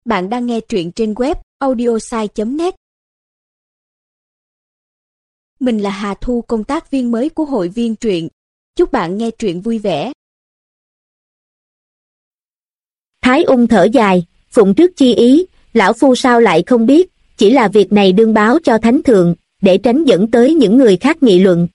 Bạn đang nghe truyện trên web audiosai.net. Mình là Hà Thu, công tác viên mới của hội viên truyện. Chúc bạn nghe truyện vui vẻ. Thái Ung thở dài, phụng trước chi ý, lão phu sao lại không biết, chỉ là việc này đương báo cho thánh thượng, để tránh dẫn tới những người khác nghị luận.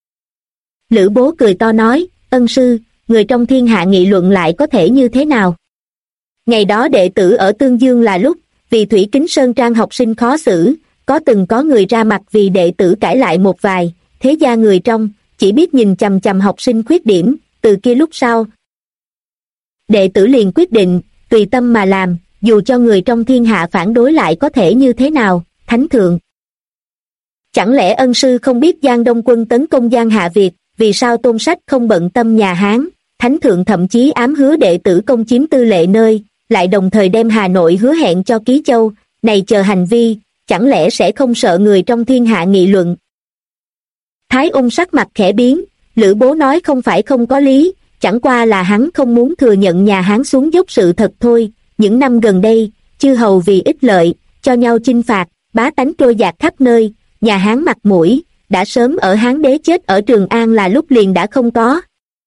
Lữ Bố cười to nói, ân sư, người trong thiên hạ nghị luận lại có thể như thế nào? Ngày đó đệ tử ở Tương Dương là lúc, vì Thủy Kính Sơn Trang học sinh khó xử, từng có người ra mặt vì đệ tử cãi lại một vài, thế gia người trong, chỉ biết nhìn chằm chằm học sinh khuyết điểm, từ kia lúc sau. Đệ tử liền quyết định, tùy tâm mà làm, dù cho người trong thiên hạ phản đối lại có thể như thế nào, thánh thượng. Chẳng lẽ ân sư không biết Giang Đông quân tấn công Giang Hạ Việt, vì sao Tôn Sách không bận tâm nhà Hán, thánh thượng thậm chí ám hứa đệ tử công chiếm tư lệ nơi, lại đồng thời đem Hà Nội hứa hẹn cho Ký Châu, này chờ hành vi, chẳng lẽ sẽ không sợ người trong thiên hạ nghị luận? Thái Ung sắc mặt khẽ biến, Lữ Bố nói không phải không có lý, chẳng qua là hắn không muốn thừa nhận nhà Hán xuống dốc sự thật thôi. Những năm gần đây, chư hầu vì ích lợi, cho nhau chinh phạt, bá tánh trôi dạt khắp nơi, nhà Hán mặt mũi, đã sớm ở Hán đế chết ở Trường An là lúc liền đã không có.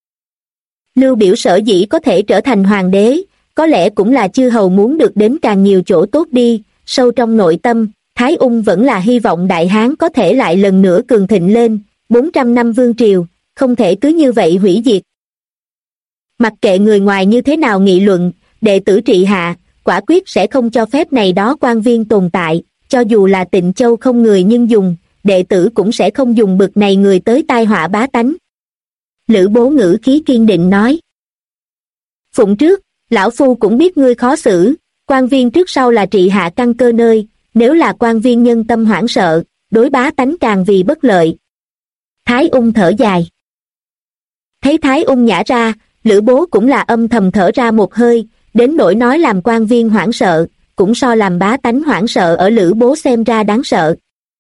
Lưu Biểu sở dĩ có thể trở thành hoàng đế, có lẽ cũng là chư hầu muốn được đến càng nhiều chỗ tốt đi, sâu trong nội tâm, Thái Ung vẫn là hy vọng Đại Hán có thể lại lần nữa cường thịnh lên, 400 năm vương triều, không thể cứ như vậy hủy diệt. Mặc kệ người ngoài như thế nào nghị luận, đệ tử trị hạ, quả quyết sẽ không cho phép này đó quan viên tồn tại, cho dù là Tịnh Châu không người nhưng dùng, đệ tử cũng sẽ không dùng bực này người tới tai họa bá tánh. Lữ Bố ngữ khí kiên định nói. Phụng trước, lão phu cũng biết ngươi khó xử, quan viên trước sau là trị hạ căn cơ nơi, nếu là quan viên nhân tâm hoảng sợ, đối bá tánh càng vì bất lợi. Thái Ung thở dài. Thấy Thái Ung nhả ra, Lữ Bố cũng là âm thầm thở ra một hơi, đến nỗi nói làm quan viên hoảng sợ, cũng so làm bá tánh hoảng sợ ở Lữ Bố xem ra đáng sợ.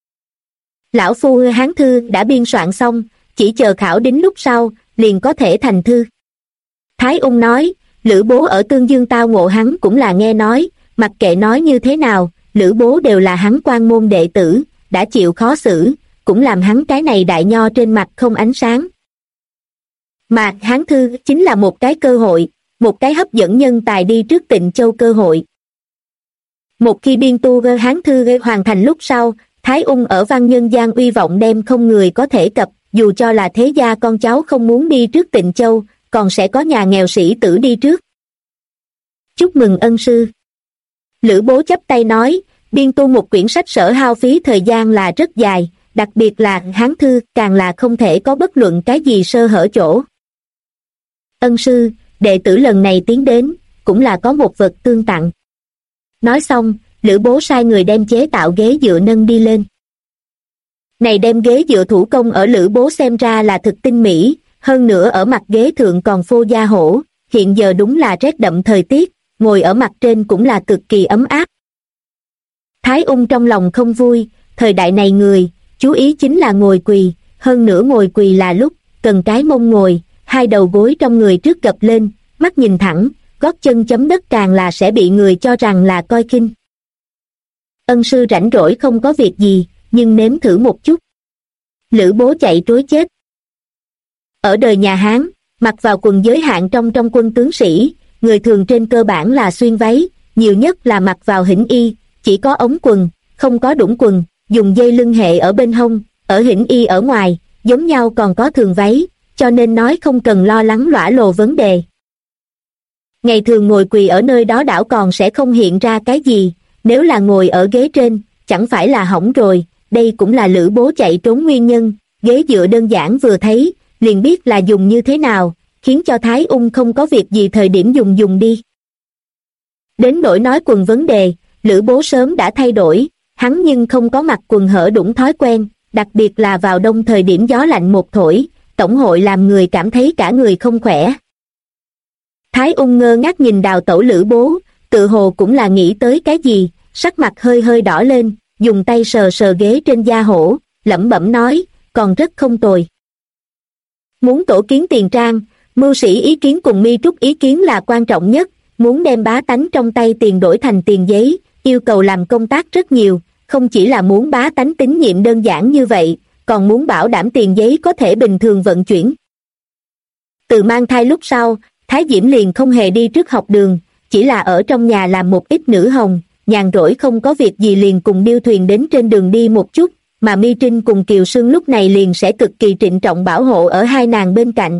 Lão phu Hán thư đã biên soạn xong, chỉ chờ khảo đính lúc sau, liền có thể thành thư. Thái Ung nói, Lữ Bố ở Tương Dương tao ngộ hắn cũng là nghe nói, mặc kệ nói như thế nào, Lữ Bố đều là hắn quan môn đệ tử, đã chịu khó xử, cũng làm hắn cái này đại nho trên mặt không ánh sáng. Mà Hán thư chính là một cái cơ hội, một cái hấp dẫn nhân tài đi trước Tịnh Châu cơ hội. Một khi biên tu Hán thư hoàn thành lúc sau, Thái Ung ở văn nhân gian uy vọng đem không người có thể cập, dù cho là thế gia con cháu không muốn đi trước Tịnh Châu, còn sẽ có nhà nghèo sĩ tử đi trước. Chúc mừng ân sư. Lữ Bố chắp tay nói, biên tu một quyển sách sở hao phí thời gian là rất dài, đặc biệt là Hán thư càng là không thể có bất luận cái gì sơ hở chỗ. Ân sư, đệ tử lần này tiến đến, cũng là có một vật tương tặng. Nói xong, Lữ Bố sai người đem chế tạo ghế dựa nâng đi lên. Này đem ghế dựa thủ công ở Lữ Bố xem ra là thực tinh mỹ, hơn nữa ở mặt ghế thượng còn phô da hổ, hiện giờ đúng là rét đậm thời tiết, ngồi ở mặt trên cũng là cực kỳ ấm áp. Thái Ung trong lòng không vui, thời đại này người, chú ý chính là ngồi quỳ, hơn nữa ngồi quỳ là lúc, cần cái mông ngồi, hai đầu gối trong người trước gập lên, mắt nhìn thẳng, gót chân chấm đất càng là sẽ bị người cho rằng là coi khinh. Ân sư rảnh rỗi không có việc gì, nhưng nếm thử một chút. Lữ Bố chạy trối chết. Ở đời nhà Hán, mặc vào quần giới hạn trong quân tướng sĩ, người thường trên cơ bản là xuyên váy, nhiều nhất là mặc vào hĩnh y, chỉ có ống quần, không có đũng quần, dùng dây lưng hệ ở bên hông, ở hĩnh y ở ngoài, giống nhau còn có thường váy, cho nên nói không cần lo lắng lõa lồ vấn đề. Ngày thường ngồi quỳ ở nơi đó đảo còn sẽ không hiện ra cái gì, nếu là ngồi ở ghế trên, chẳng phải là hỏng rồi, đây cũng là Lữ Bố chạy trốn nguyên nhân, ghế dựa đơn giản vừa thấy, liền biết là dùng như thế nào, khiến cho Thái Ung không có việc gì thời điểm dùng đi. Đến nỗi nói quần vấn đề, Lữ Bố sớm đã thay đổi, hắn nhưng không có mặc quần hở đũng thói quen, đặc biệt là vào đông thời điểm gió lạnh một thổi, tổng hội làm người cảm thấy cả người không khỏe. Thái Ung ngơ ngác nhìn đào tẩu Lữ Bố, tự hồ cũng là nghĩ tới cái gì, sắc mặt hơi hơi đỏ lên, dùng tay sờ sờ ghế trên da hổ, lẩm bẩm nói, còn rất không tồi. Muốn tổ kiến tiền trang, mưu sĩ ý kiến cùng mi trúc ý kiến là quan trọng nhất, muốn đem bá tánh trong tay tiền đổi thành tiền giấy, yêu cầu làm công tác rất nhiều, không chỉ là muốn bá tánh tín nhiệm đơn giản như vậy, còn muốn bảo đảm tiền giấy có thể bình thường vận chuyển. Từ mang thai lúc sau, Thái Diễm liền không hề đi trước học đường, chỉ là ở trong nhà làm một ít nữ hồng, nhàn rỗi không có việc gì liền cùng điêu thuyền đến trên đường đi một chút, mà Mi Trinh cùng Kiều Sương lúc này liền sẽ cực kỳ trịnh trọng bảo hộ ở hai nàng bên cạnh.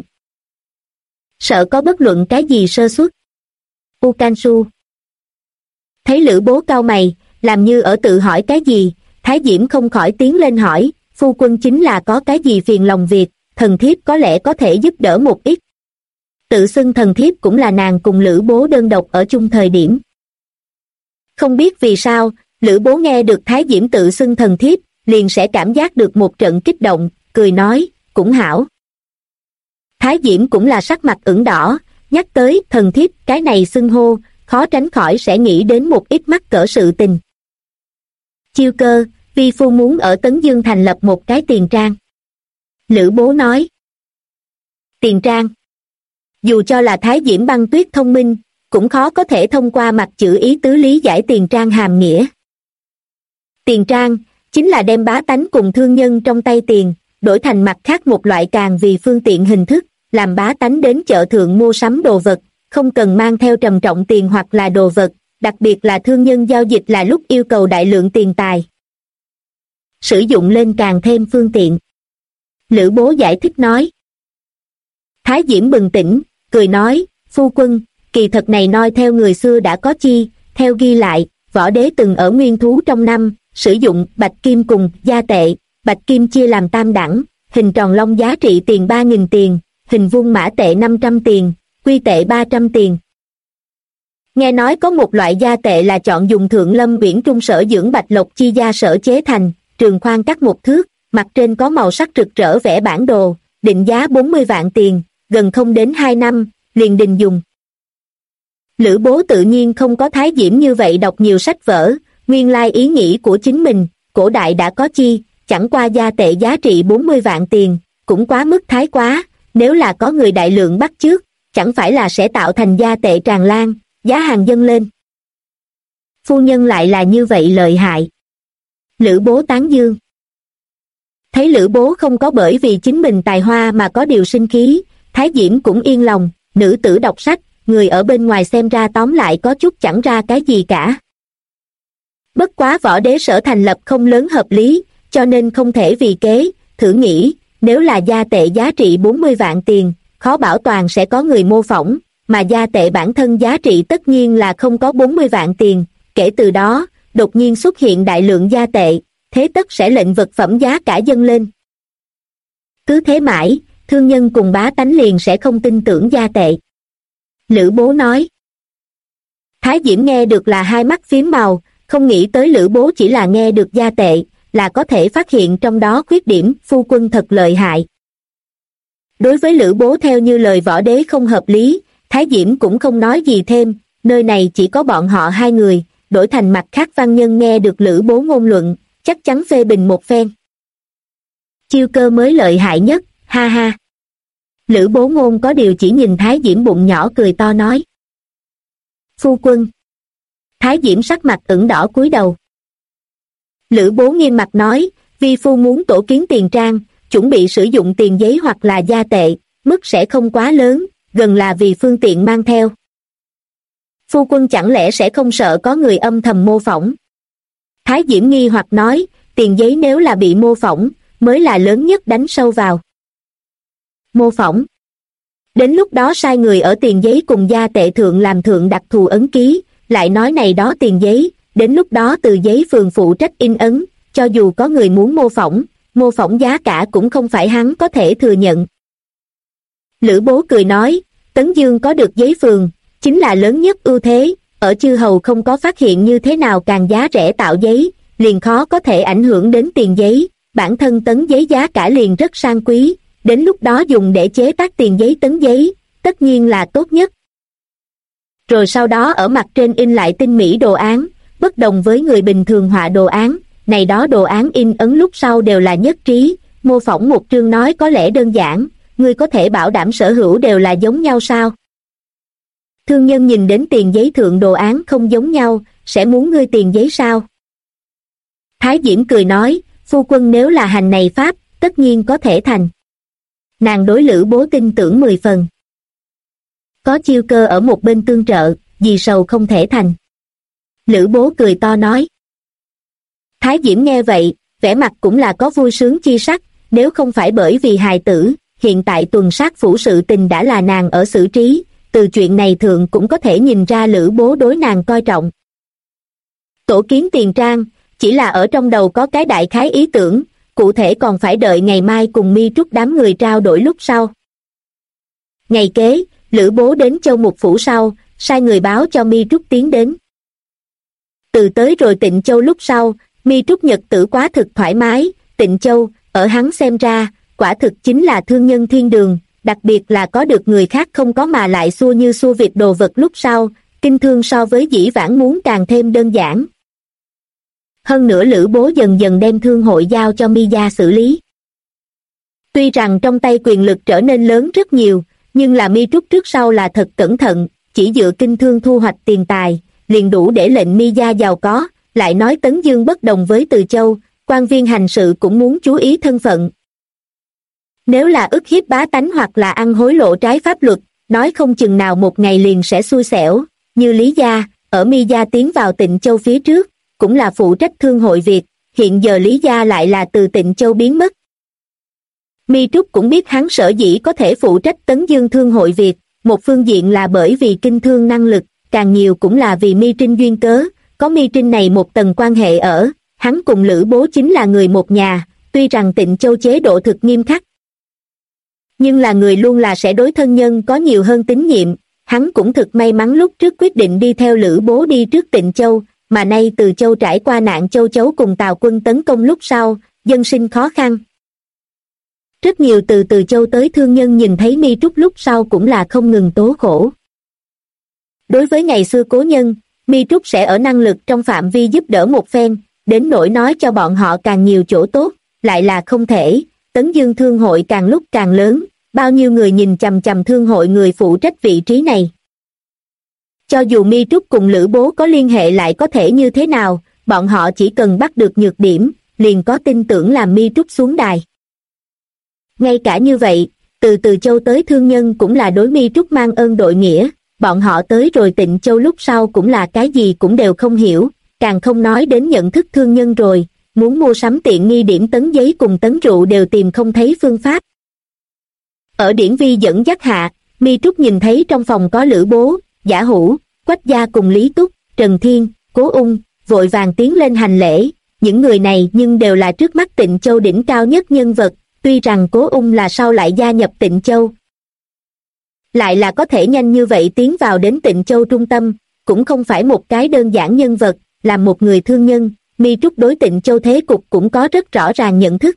Sợ có bất luận cái gì sơ suất. U Can Su thấy Lữ Bố cau mày, làm như ở tự hỏi cái gì, Thái Diễm không khỏi tiến lên hỏi, phu quân chính là có cái gì phiền lòng việc, thần thiếp có lẽ có thể giúp đỡ một ít. Tự xưng thần thiếp cũng là nàng cùng Lữ Bố đơn độc ở chung thời điểm. Không biết vì sao, Lữ Bố nghe được Thái Diễm tự xưng thần thiếp, liền sẽ cảm giác được một trận kích động, cười nói, cũng hảo. Thái Diễm cũng là sắc mặt ửng đỏ, nhắc tới thần thiếp cái này xưng hô, khó tránh khỏi sẽ nghĩ đến một ít mắc cỡ sự tình. Chiêu Cơ, vi phu muốn ở Tấn Dương thành lập một cái tiền trang. Lữ Bố nói. Tiền trang. Dù cho là Thái Diễm Băng Tuyết thông minh, cũng khó có thể thông qua mặt chữ ý tứ lý giải tiền trang hàm nghĩa. Tiền trang, chính là đem bá tánh cùng thương nhân trong tay tiền, đổi thành mặt khác một loại càng vì phương tiện hình thức, làm bá tánh đến chợ thượng mua sắm đồ vật, không cần mang theo trầm trọng tiền hoặc là đồ vật, đặc biệt là thương nhân giao dịch là lúc yêu cầu đại lượng tiền tài. Sử dụng lên càng thêm phương tiện. Lữ Bố giải thích nói. Thái Diễm bừng tỉnh, cười nói, phu quân, kỳ thật này noi theo người xưa đã có chi, theo ghi lại, võ đế từng ở nguyên thú trong năm, sử dụng bạch kim cùng gia tệ, bạch kim chia làm tam đẳng, hình tròn long giá trị tiền 3.000 tiền, hình vuông mã tệ 500 tiền, quy tệ 300 tiền. Nghe nói có một loại gia tệ là chọn dùng Thượng Lâm Uyển Trung sở dưỡng bạch lộc chi gia sở chế thành, trường khoan cắt một thước, mặt trên có màu sắc rực rỡ vẽ bản đồ, định giá 40 vạn tiền, gần không đến 2 năm, liền đình dùng. Lữ Bố tự nhiên không có Thái Diễm như vậy đọc nhiều sách vở, nguyên lai ý nghĩ của chính mình, cổ đại đã có chi, chẳng qua gia tệ giá trị 40 vạn tiền, cũng quá mức thái quá, nếu là có người đại lượng bắt chước, chẳng phải là sẽ tạo thành gia tệ tràn lan, giá hàng dâng lên. Phu nhân lại là như vậy lợi hại. Lữ Bố tán dương. Thấy Lữ Bố không có bởi vì chính mình tài hoa mà có điều sinh khí, Thái Diễm cũng yên lòng, nữ tử đọc sách, người ở bên ngoài xem ra tóm lại có chút chẳng ra cái gì cả. Bất quá võ đế sở thành lập không lớn hợp lý, cho nên không thể vì kế, thử nghĩ, nếu là gia tệ giá trị 40 vạn tiền, khó bảo toàn sẽ có người mô phỏng, mà gia tệ bản thân giá trị tất nhiên là không có 40 vạn tiền, kể từ đó, đột nhiên xuất hiện đại lượng gia tệ, thế tất sẽ lệnh vật phẩm giá cả dâng lên. Cứ thế mãi, thương nhân cùng bá tánh liền sẽ không tin tưởng gia tệ. Lữ Bố nói. Thái Diễm nghe được là hai mắt phím màu, không nghĩ tới Lữ Bố chỉ là nghe được gia tệ, là có thể phát hiện trong đó khuyết điểm, phu quân thật lợi hại. Đối với Lữ Bố theo như lời võ đế không hợp lý, Thái Diễm cũng không nói gì thêm, nơi này chỉ có bọn họ hai người, đổi thành mặt khác văn nhân nghe được Lữ Bố ngôn luận, chắc chắn phê bình một phen. Chiêu Cơ mới lợi hại nhất, ha ha. Lữ Bố ngôn có điều chỉ nhìn Thái Diễm bụng nhỏ cười to nói. Phu quân. Thái Diễm sắc mặt ửng đỏ cúi đầu. Lữ Bố nghiêm mặt nói, vi phu muốn tổ kiến tiền trang, chuẩn bị sử dụng tiền giấy hoặc là gia tệ, mức sẽ không quá lớn, gần là vì phương tiện mang theo. Phu quân chẳng lẽ sẽ không sợ có người âm thầm mô phỏng? Thái Diễm nghi hoặc nói, tiền giấy nếu là bị mô phỏng, mới là lớn nhất đánh sâu vào. Mô phỏng. Đến lúc đó sai người ở tiền giấy cùng gia tệ thượng làm thượng đặc thù ấn ký, lại nói này đó tiền giấy, đến lúc đó từ giấy phường phụ trách in ấn, cho dù có người muốn mô phỏng giá cả cũng không phải hắn có thể thừa nhận. Lữ Bố cười nói, Tấn Dương có được giấy phường, chính là lớn nhất ưu thế, ở chư hầu không có phát hiện như thế nào càng giá rẻ tạo giấy, liền khó có thể ảnh hưởng đến tiền giấy, bản thân tấn giấy giá cả liền rất sang quý, đến lúc đó dùng để chế tác tiền giấy tấn giấy, tất nhiên là tốt nhất. Rồi sau đó ở mặt trên in lại tinh mỹ đồ án, bất đồng với người bình thường họa đồ án, này đó đồ án in ấn lúc sau đều là nhất trí, mô phỏng một chương nói có lẽ đơn giản, ngươi có thể bảo đảm sở hữu đều là giống nhau sao? Thương nhân nhìn đến tiền giấy thượng đồ án không giống nhau, sẽ muốn ngươi tiền giấy sao? Thái Diễm cười nói, phu quân nếu là hành này pháp, tất nhiên có thể thành. Nàng đối Lữ Bố tin tưởng 10 phần. Có Chiêu Cơ ở một bên tương trợ, vì sầu không thể thành. Lữ Bố cười to nói. Thái Diễm nghe vậy, vẻ mặt cũng là có vui sướng chi sắc, nếu không phải bởi vì hài tử, hiện tại tuần sát phủ sự tình đã là nàng ở xử trí, từ chuyện này thượng cũng có thể nhìn ra Lữ Bố đối nàng coi trọng. Tổ kiến tiền trang, chỉ là ở trong đầu có cái đại khái ý tưởng, cụ thể còn phải đợi ngày mai cùng Mi Trúc đám người trao đổi lúc sau. Ngày kế, Lữ Bố đến Châu Mục Phủ sau, sai người báo cho Mi Trúc tiến đến. Từ tới rồi Tịnh Châu lúc sau, Mi Trúc nhật tử quá thực thoải mái, Tịnh Châu, ở hắn xem ra, quả thực chính là thương nhân thiên đường, đặc biệt là có được người khác không có mà lại xua như xua vịt đồ vật lúc sau, kinh thương so với dĩ vãng muốn càng thêm đơn giản. Hơn nữa Lữ Bố dần dần đem thương hội giao cho Mi gia xử lý. Tuy rằng trong tay quyền lực trở nên lớn rất nhiều, nhưng là Mi Trúc trước sau là thật cẩn thận, chỉ dựa kinh thương thu hoạch tiền tài, liền đủ để lệnh Mi gia giàu có, lại nói Tấn Dương bất đồng với Từ Châu, quan viên hành sự cũng muốn chú ý thân phận. Nếu là ức hiếp bá tánh hoặc là ăn hối lộ trái pháp luật, nói không chừng nào một ngày liền sẽ xui xẻo, như Lý gia, ở Mi gia tiến vào Tịnh Châu phía trước, cũng là phụ trách thương hội Việt, hiện giờ Lý gia lại là từ Tịnh Châu biến mất. Mi Trúc cũng biết hắn sở dĩ có thể phụ trách Tấn Dương thương hội Việt, một phương diện là bởi vì kinh thương năng lực, càng nhiều cũng là vì Mi Trinh duyên cớ, có Mi Trinh này một tầng quan hệ ở, hắn cùng Lữ Bố chính là người một nhà, tuy rằng Tịnh Châu chế độ thực nghiêm khắc. Nhưng là người luôn là sẽ đối thân nhân có nhiều hơn tín nhiệm, hắn cũng thực may mắn lúc trước quyết định đi theo Lữ Bố đi trước Tịnh Châu, mà nay Từ Châu trải qua nạn châu chấu cùng Tào quân tấn công lúc sau, dân sinh khó khăn. Rất nhiều từ Châu tới thương nhân nhìn thấy Mi Trúc lúc sau cũng là không ngừng tố khổ. Đối với ngày xưa cố nhân, Mi Trúc sẽ ở năng lực trong phạm vi giúp đỡ một phen, đến nỗi nói cho bọn họ càng nhiều chỗ tốt, lại là không thể. Tấn Dương thương hội càng lúc càng lớn, bao nhiêu người nhìn chằm chằm thương hội người phụ trách vị trí này. Cho dù Mi Trúc cùng Lữ Bố có liên hệ lại có thể như thế nào, bọn họ chỉ cần bắt được nhược điểm, liền có tin tưởng làm Mi Trúc xuống đài. Ngay cả như vậy, từ Châu tới thương nhân cũng là đối Mi Trúc mang ơn đội nghĩa, bọn họ tới rồi Tịnh Châu lúc sau cũng là cái gì cũng đều không hiểu, càng không nói đến nhận thức thương nhân rồi, muốn mua sắm tiện nghi điểm tấn giấy cùng tấn rượu đều tìm không thấy phương pháp. Ở Điển Vi dẫn dắt hạ, Mi Trúc nhìn thấy trong phòng có Lữ Bố, Giả Hữu, Quách Gia cùng Lý Túc, Trần Thiên, Cố Ung, vội vàng tiến lên hành lễ, những người này nhưng đều là trước mắt Tịnh Châu đỉnh cao nhất nhân vật, tuy rằng Cố Ung là sau lại gia nhập Tịnh Châu. Lại là có thể nhanh như vậy tiến vào đến Tịnh Châu trung tâm, cũng không phải một cái đơn giản nhân vật, là một người thương nhân, Mi Trúc đối Tịnh Châu thế cục cũng có rất rõ ràng nhận thức.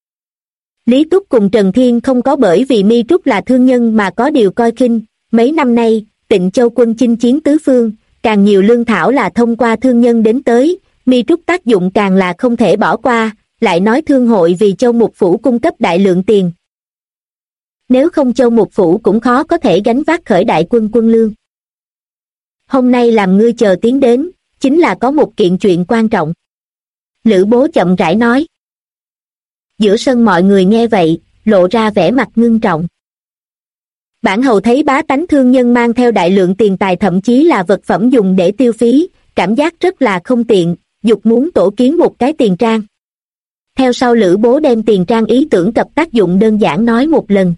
Lý Túc cùng Trần Thiên không có bởi vì Mi Trúc là thương nhân mà có điều coi khinh, mấy năm nay, Tịnh Châu quân chinh chiến tứ phương, càng nhiều lương thảo là thông qua thương nhân đến tới, Mi Trúc tác dụng càng là không thể bỏ qua, lại nói thương hội vì Châu Mục Phủ cung cấp đại lượng tiền. Nếu không Châu Mục Phủ cũng khó có thể gánh vác khởi đại quân lương. Hôm nay làm ngươi chờ tiến đến, chính là có một kiện chuyện quan trọng. Lữ Bố chậm rãi nói. Giữa sân mọi người nghe vậy, lộ ra vẻ mặt ngưng trọng. Bản hầu thấy bá tánh thương nhân mang theo đại lượng tiền tài thậm chí là vật phẩm dùng để tiêu phí, cảm giác rất là không tiện, dục muốn tổ kiến một cái tiền trang. Theo sau Lữ Bố đem tiền trang ý tưởng cập tác dụng đơn giản nói một lần.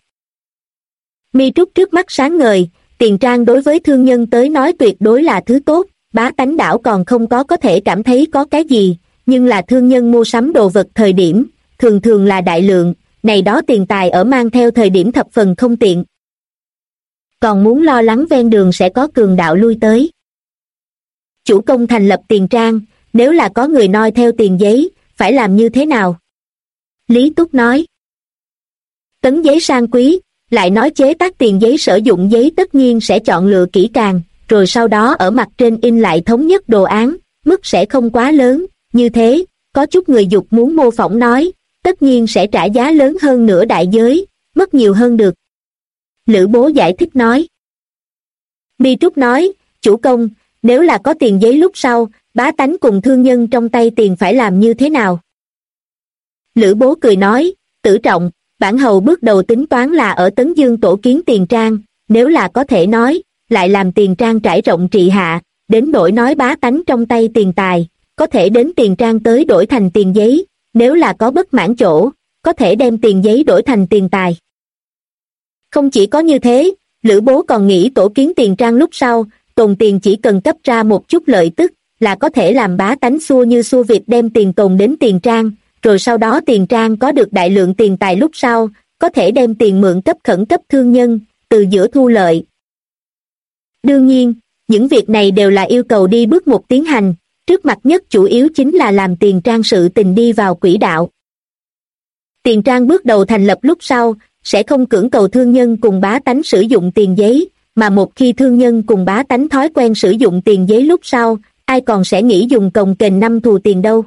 Mi Trúc trước mắt sáng ngời, tiền trang đối với thương nhân tới nói tuyệt đối là thứ tốt, bá tánh đảo còn không có thể cảm thấy có cái gì, nhưng là thương nhân mua sắm đồ vật thời điểm, thường thường là đại lượng, này đó tiền tài ở mang theo thời điểm thập phần không tiện. Còn muốn lo lắng ven đường sẽ có cường đạo lui tới. Chủ công thành lập tiền trang, nếu là có người noi theo tiền giấy, phải làm như thế nào? Lý Túc nói. Tấn giấy sang quý, lại nói chế tác tiền giấy sử dụng giấy tất nhiên sẽ chọn lựa kỹ càng, rồi sau đó ở mặt trên in lại thống nhất đồ án, mức sẽ không quá lớn, như thế, có chút người dục muốn mô phỏng nói, tất nhiên sẽ trả giá lớn hơn nửa đại giới, mất nhiều hơn được. Lữ Bố giải thích nói. Mi Trúc nói, chủ công, nếu là có tiền giấy lúc sau, bá tánh cùng thương nhân trong tay tiền phải làm như thế nào? Lữ Bố cười nói, Tử Trọng, bản hầu bước đầu tính toán là ở Tấn Dương tổ kiến tiền trang, nếu là có thể nói, lại làm tiền trang trải rộng trị hạ, đến đổi nói bá tánh trong tay tiền tài, có thể đến tiền trang tới đổi thành tiền giấy, nếu là có bất mãn chỗ, có thể đem tiền giấy đổi thành tiền tài. Không chỉ có như thế, Lữ Bố còn nghĩ tổ kiến tiền trang lúc sau, tồn tiền chỉ cần cấp ra một chút lợi tức, là có thể làm bá tánh xua như xua vịt đem tiền tồn đến tiền trang, rồi sau đó tiền trang có được đại lượng tiền tài lúc sau, có thể đem tiền mượn cấp khẩn cấp thương nhân, từ giữa thu lợi. Đương nhiên, những việc này đều là yêu cầu đi bước một tiến hành, trước mặt nhất chủ yếu chính là làm tiền trang sự tình đi vào quỹ đạo. Tiền trang bước đầu thành lập lúc sau, sẽ không cưỡng cầu thương nhân cùng bá tánh sử dụng tiền giấy, mà một khi thương nhân cùng bá tánh thói quen sử dụng tiền giấy lúc sau, ai còn sẽ nghĩ dùng cồng kềnh năm thù tiền đâu.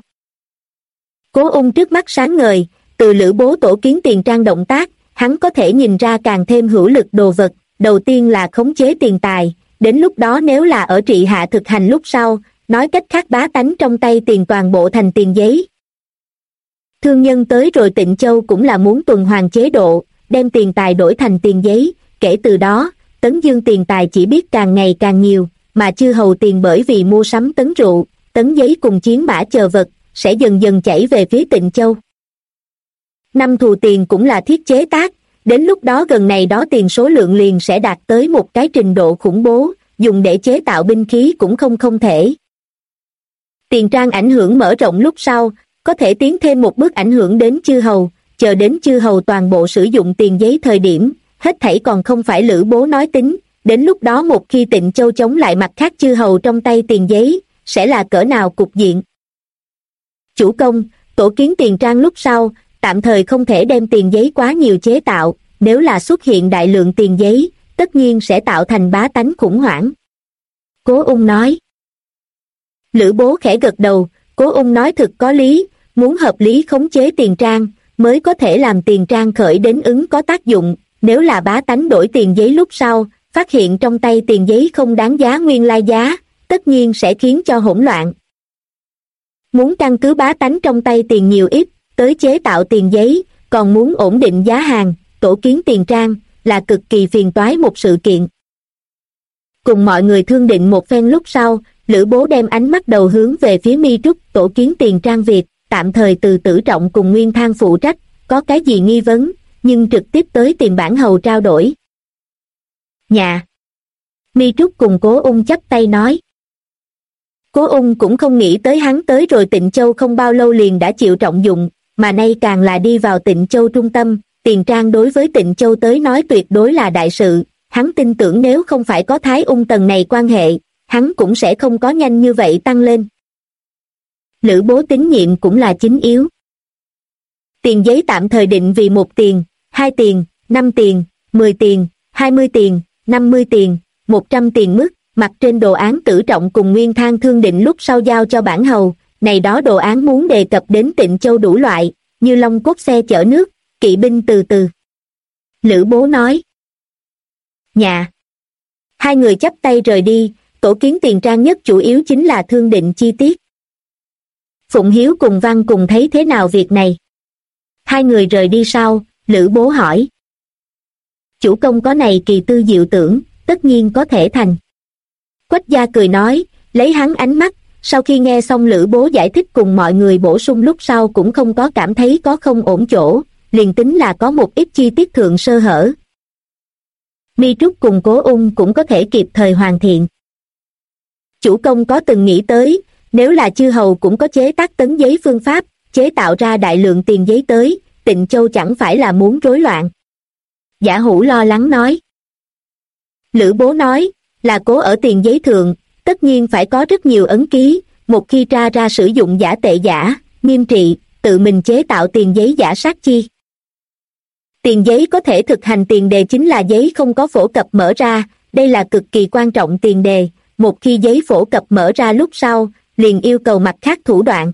Cố Ung trước mắt sáng ngời, từ Lữ Bố tổ kiến tiền trang động tác, hắn có thể nhìn ra càng thêm hữu lực đồ vật, đầu tiên là khống chế tiền tài, đến lúc đó nếu là ở trị hạ thực hành lúc sau, nói cách khác bá tánh trong tay tiền toàn bộ thành tiền giấy. Thương nhân tới rồi Tịnh Châu cũng là muốn tuần hoàn chế độ, đem tiền tài đổi thành tiền giấy, kể từ đó, Tấn Dương tiền tài chỉ biết càng ngày càng nhiều, mà chư hầu tiền bởi vì mua sắm tấn rượu, tấn giấy cùng chiến mã chờ vật, sẽ dần dần chảy về phía Tịnh Châu. Năm thù tiền cũng là thiết chế tác, đến lúc đó gần này đó tiền số lượng liền sẽ đạt tới một cái trình độ khủng bố, dùng để chế tạo binh khí cũng không thể. Tiền trang ảnh hưởng mở rộng lúc sau, có thể tiến thêm một bước ảnh hưởng đến chư hầu, chờ đến chư hầu toàn bộ sử dụng tiền giấy thời điểm, hết thảy còn không phải Lữ Bố nói tính, đến lúc đó một khi Tịnh Châu chống lại mặt khác chư hầu trong tay tiền giấy, sẽ là cỡ nào cục diện. Chủ công, tổ kiến tiền trang lúc sau, tạm thời không thể đem tiền giấy quá nhiều chế tạo, nếu là xuất hiện đại lượng tiền giấy, tất nhiên sẽ tạo thành bá tánh khủng hoảng. Cố Ung nói. Lữ Bố khẽ gật đầu, Cố Ung nói thực có lý, muốn hợp lý khống chế tiền trang, mới có thể làm tiền trang khởi đến ứng có tác dụng, nếu là bá tánh đổi tiền giấy lúc sau, phát hiện trong tay tiền giấy không đáng giá nguyên lai giá, tất nhiên sẽ khiến cho hỗn loạn. Muốn căn cứ bá tánh trong tay tiền nhiều ít, tới chế tạo tiền giấy, còn muốn ổn định giá hàng, tổ kiến tiền trang, là cực kỳ phiền toái một sự kiện. Cùng mọi người thương định một phen lúc sau, Lữ Bố đem ánh mắt đầu hướng về phía Mi Trúc tổ kiến tiền trang việc, tạm thời từ Tử Trọng cùng Nguyên Thang phụ trách, có cái gì nghi vấn, nhưng trực tiếp tới tìm bản hầu trao đổi. Nhà. Mi Trúc cùng Cố Ung chắp tay nói. Cố Ung cũng không nghĩ tới hắn tới rồi Tịnh Châu không bao lâu liền đã chịu trọng dụng, mà nay càng là đi vào Tịnh Châu trung tâm, tiền trang đối với Tịnh Châu tới nói tuyệt đối là đại sự, hắn tin tưởng nếu không phải có Thái Ung tầng này quan hệ, hắn cũng sẽ không có nhanh như vậy tăng lên. Lữ Bố tín nhiệm cũng là chính yếu. Tiền giấy tạm thời định vì 1 tiền, 2 tiền, 5 tiền, 10 tiền, 20 tiền, 50 tiền, 100 tiền mức, mặt trên đồ án Tử Trọng cùng Nguyên Thang thương định lúc sau giao cho bản hầu, này đó đồ án muốn đề cập đến Tịnh Châu đủ loại, như long cốt xe chở nước, kỵ binh từ từ. Lữ Bố nói. Nhà. Hai người chắp tay rời đi, tổ kiến tiền trang nhất chủ yếu chính là thương định chi tiết. Phụng Hiếu cùng Văn cùng thấy thế nào việc này? Hai người rời đi sau, Lữ Bố hỏi. Chủ công có này kỳ tư diệu tưởng, tất nhiên có thể thành. Quách gia cười nói, lấy hắn ánh mắt, sau khi nghe xong Lữ Bố giải thích cùng mọi người bổ sung lúc sau cũng không có cảm thấy có không ổn chỗ, liền tính là có một ít chi tiết thượng sơ hở. Mi Trúc cùng Cố Ung cũng có thể kịp thời hoàn thiện. Chủ công có từng nghĩ tới, nếu là chư hầu cũng có chế tác tấn giấy phương pháp, chế tạo ra đại lượng tiền giấy tới, Tịnh Châu chẳng phải là muốn rối loạn. Giả Hữu lo lắng nói. Lữ Bố nói, là cố ở tiền giấy thượng, tất nhiên phải có rất nhiều ấn ký, một khi tra ra sử dụng giả tệ giả, nghiêm trị, tự mình chế tạo tiền giấy giả sát chi. Tiền giấy có thể thực hành tiền đề chính là giấy không có phổ cập mở ra, đây là cực kỳ quan trọng tiền đề, một khi giấy phổ cập mở ra lúc sau, liền yêu cầu mặt khác thủ đoạn.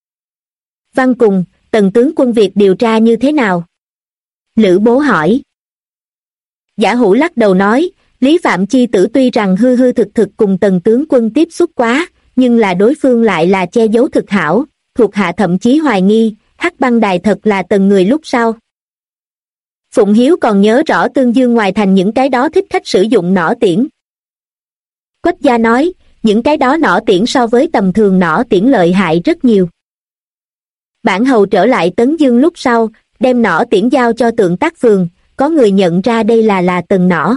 Văn cùng, Tần tướng quân việc điều tra như thế nào? Lữ Bố hỏi. Giả Hữu lắc đầu nói, Lý Phạm chi tử tuy rằng hư hư thực thực cùng Tần tướng quân tiếp xúc quá, nhưng là đối phương lại là che giấu thực hảo, thuộc hạ thậm chí hoài nghi, Hắc Băng Đài thật là Tần người lúc sau. Phụng Hiếu còn nhớ rõ Tương Dương ngoài thành những cái đó thích khách sử dụng nỏ tiễn. Quách gia nói, những cái đó nỏ tiễn so với tầm thường nỏ tiễn lợi hại rất nhiều. Bản hầu trở lại Tấn Dương lúc sau, đem nỏ tiễn giao cho Tượng Tác Phường, có người nhận ra đây là Tần nỏ.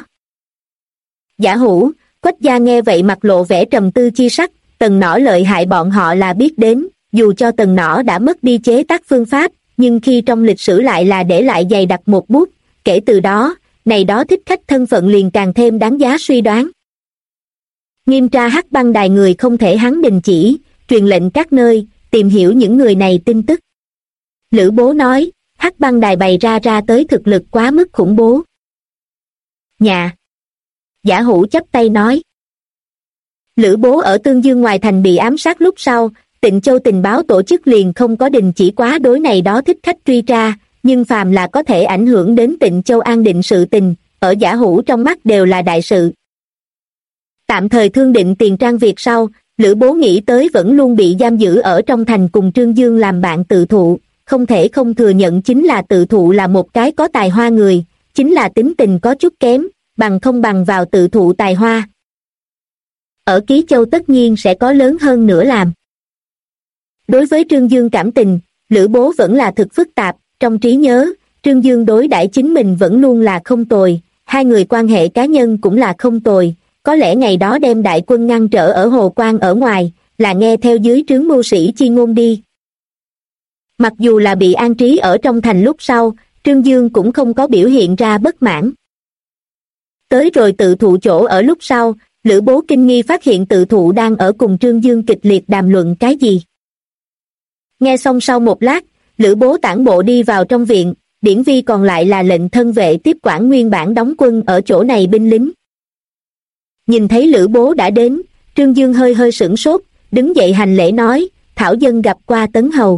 Giả hủ, Quách gia nghe vậy mặt lộ vẻ trầm tư chi sắc, Tần nỏ lợi hại bọn họ là biết đến, dù cho Tần nỏ đã mất đi chế tác phương pháp, nhưng khi trong lịch sử lại là để lại dày đặc một bút, kể từ đó, này đó thích khách thân phận liền càng thêm đáng giá suy đoán. Nghiêm tra Hắc Băng Đài người không thể hắn đình chỉ, truyền lệnh các nơi, tìm hiểu những người này tin tức. Lữ Bố nói, Hắc Băng Đài bày ra tới thực lực quá mức khủng bố. Nhà. Giả hủ chắp tay nói. Lữ Bố ở Tương Dương ngoài thành bị ám sát lúc sau, Tịnh Châu tình báo tổ chức liền không có đình chỉ quá đối này đó thích khách truy tra, nhưng phàm là có thể ảnh hưởng đến Tịnh Châu an định sự tình, ở giả hủ trong mắt đều là đại sự. Tạm thời thương định tiền trang việc sau, Lữ Bố nghĩ tới vẫn luôn bị giam giữ ở trong thành cùng Trương Dương làm bạn Tự Thụ, không thể không thừa nhận chính là Tự Thụ là một cái có tài hoa người, chính là tính tình có chút kém, bằng không bằng vào Tự Thụ tài hoa. Ở Ký Châu tất nhiên sẽ có lớn hơn nữa làm. Đối với Trương Dương cảm tình, Lữ Bố vẫn là thực phức tạp, trong trí nhớ, Trương Dương đối đãi chính mình vẫn luôn là không tồi, hai người quan hệ cá nhân cũng là không tồi, có lẽ ngày đó đem đại quân ngăn trở ở Hồ Quan ở ngoài, là nghe theo dưới trướng mưu sĩ chi ngôn đi. Mặc dù là bị an trí ở trong thành lúc sau, Trương Dương cũng không có biểu hiện ra bất mãn. Tới rồi Tự Thụ chỗ ở lúc sau, Lữ Bố kinh nghi phát hiện Tự Thụ đang ở cùng Trương Dương kịch liệt đàm luận cái gì. Nghe xong sau một lát, Lữ Bố tản bộ đi vào trong viện, Điển Vi còn lại là lệnh thân vệ tiếp quản nguyên bản đóng quân ở chỗ này binh lính. Nhìn thấy Lữ Bố đã đến, Trương Dương hơi hơi sửng sốt, đứng dậy hành lễ nói, thảo dân gặp qua Tấn hầu.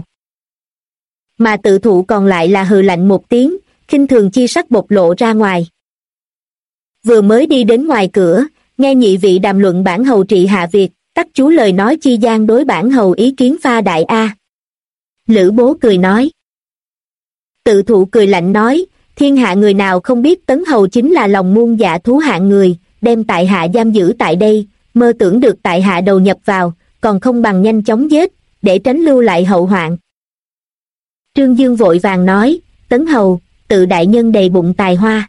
Mà Tự Thụ còn lại là hừ lạnh một tiếng, khinh thường chi sắc bộc lộ ra ngoài. Vừa mới đi đến ngoài cửa, nghe nhị vị đàm luận bản hầu trị hạ việc, tắc chú lời nói chi gian đối bản hầu ý kiến pha đại a. Lữ Bố cười nói. Tự Thụ cười lạnh nói, thiên hạ người nào không biết Tấn hầu chính là lòng muôn dạ thú hạng người, đem tại hạ giam giữ tại đây, mơ tưởng được tại hạ đầu nhập vào, còn không bằng nhanh chóng giết, để tránh lưu lại hậu hoạn. Trương Dương vội vàng nói, Tấn hầu, tự đại nhân đầy bụng tài hoa.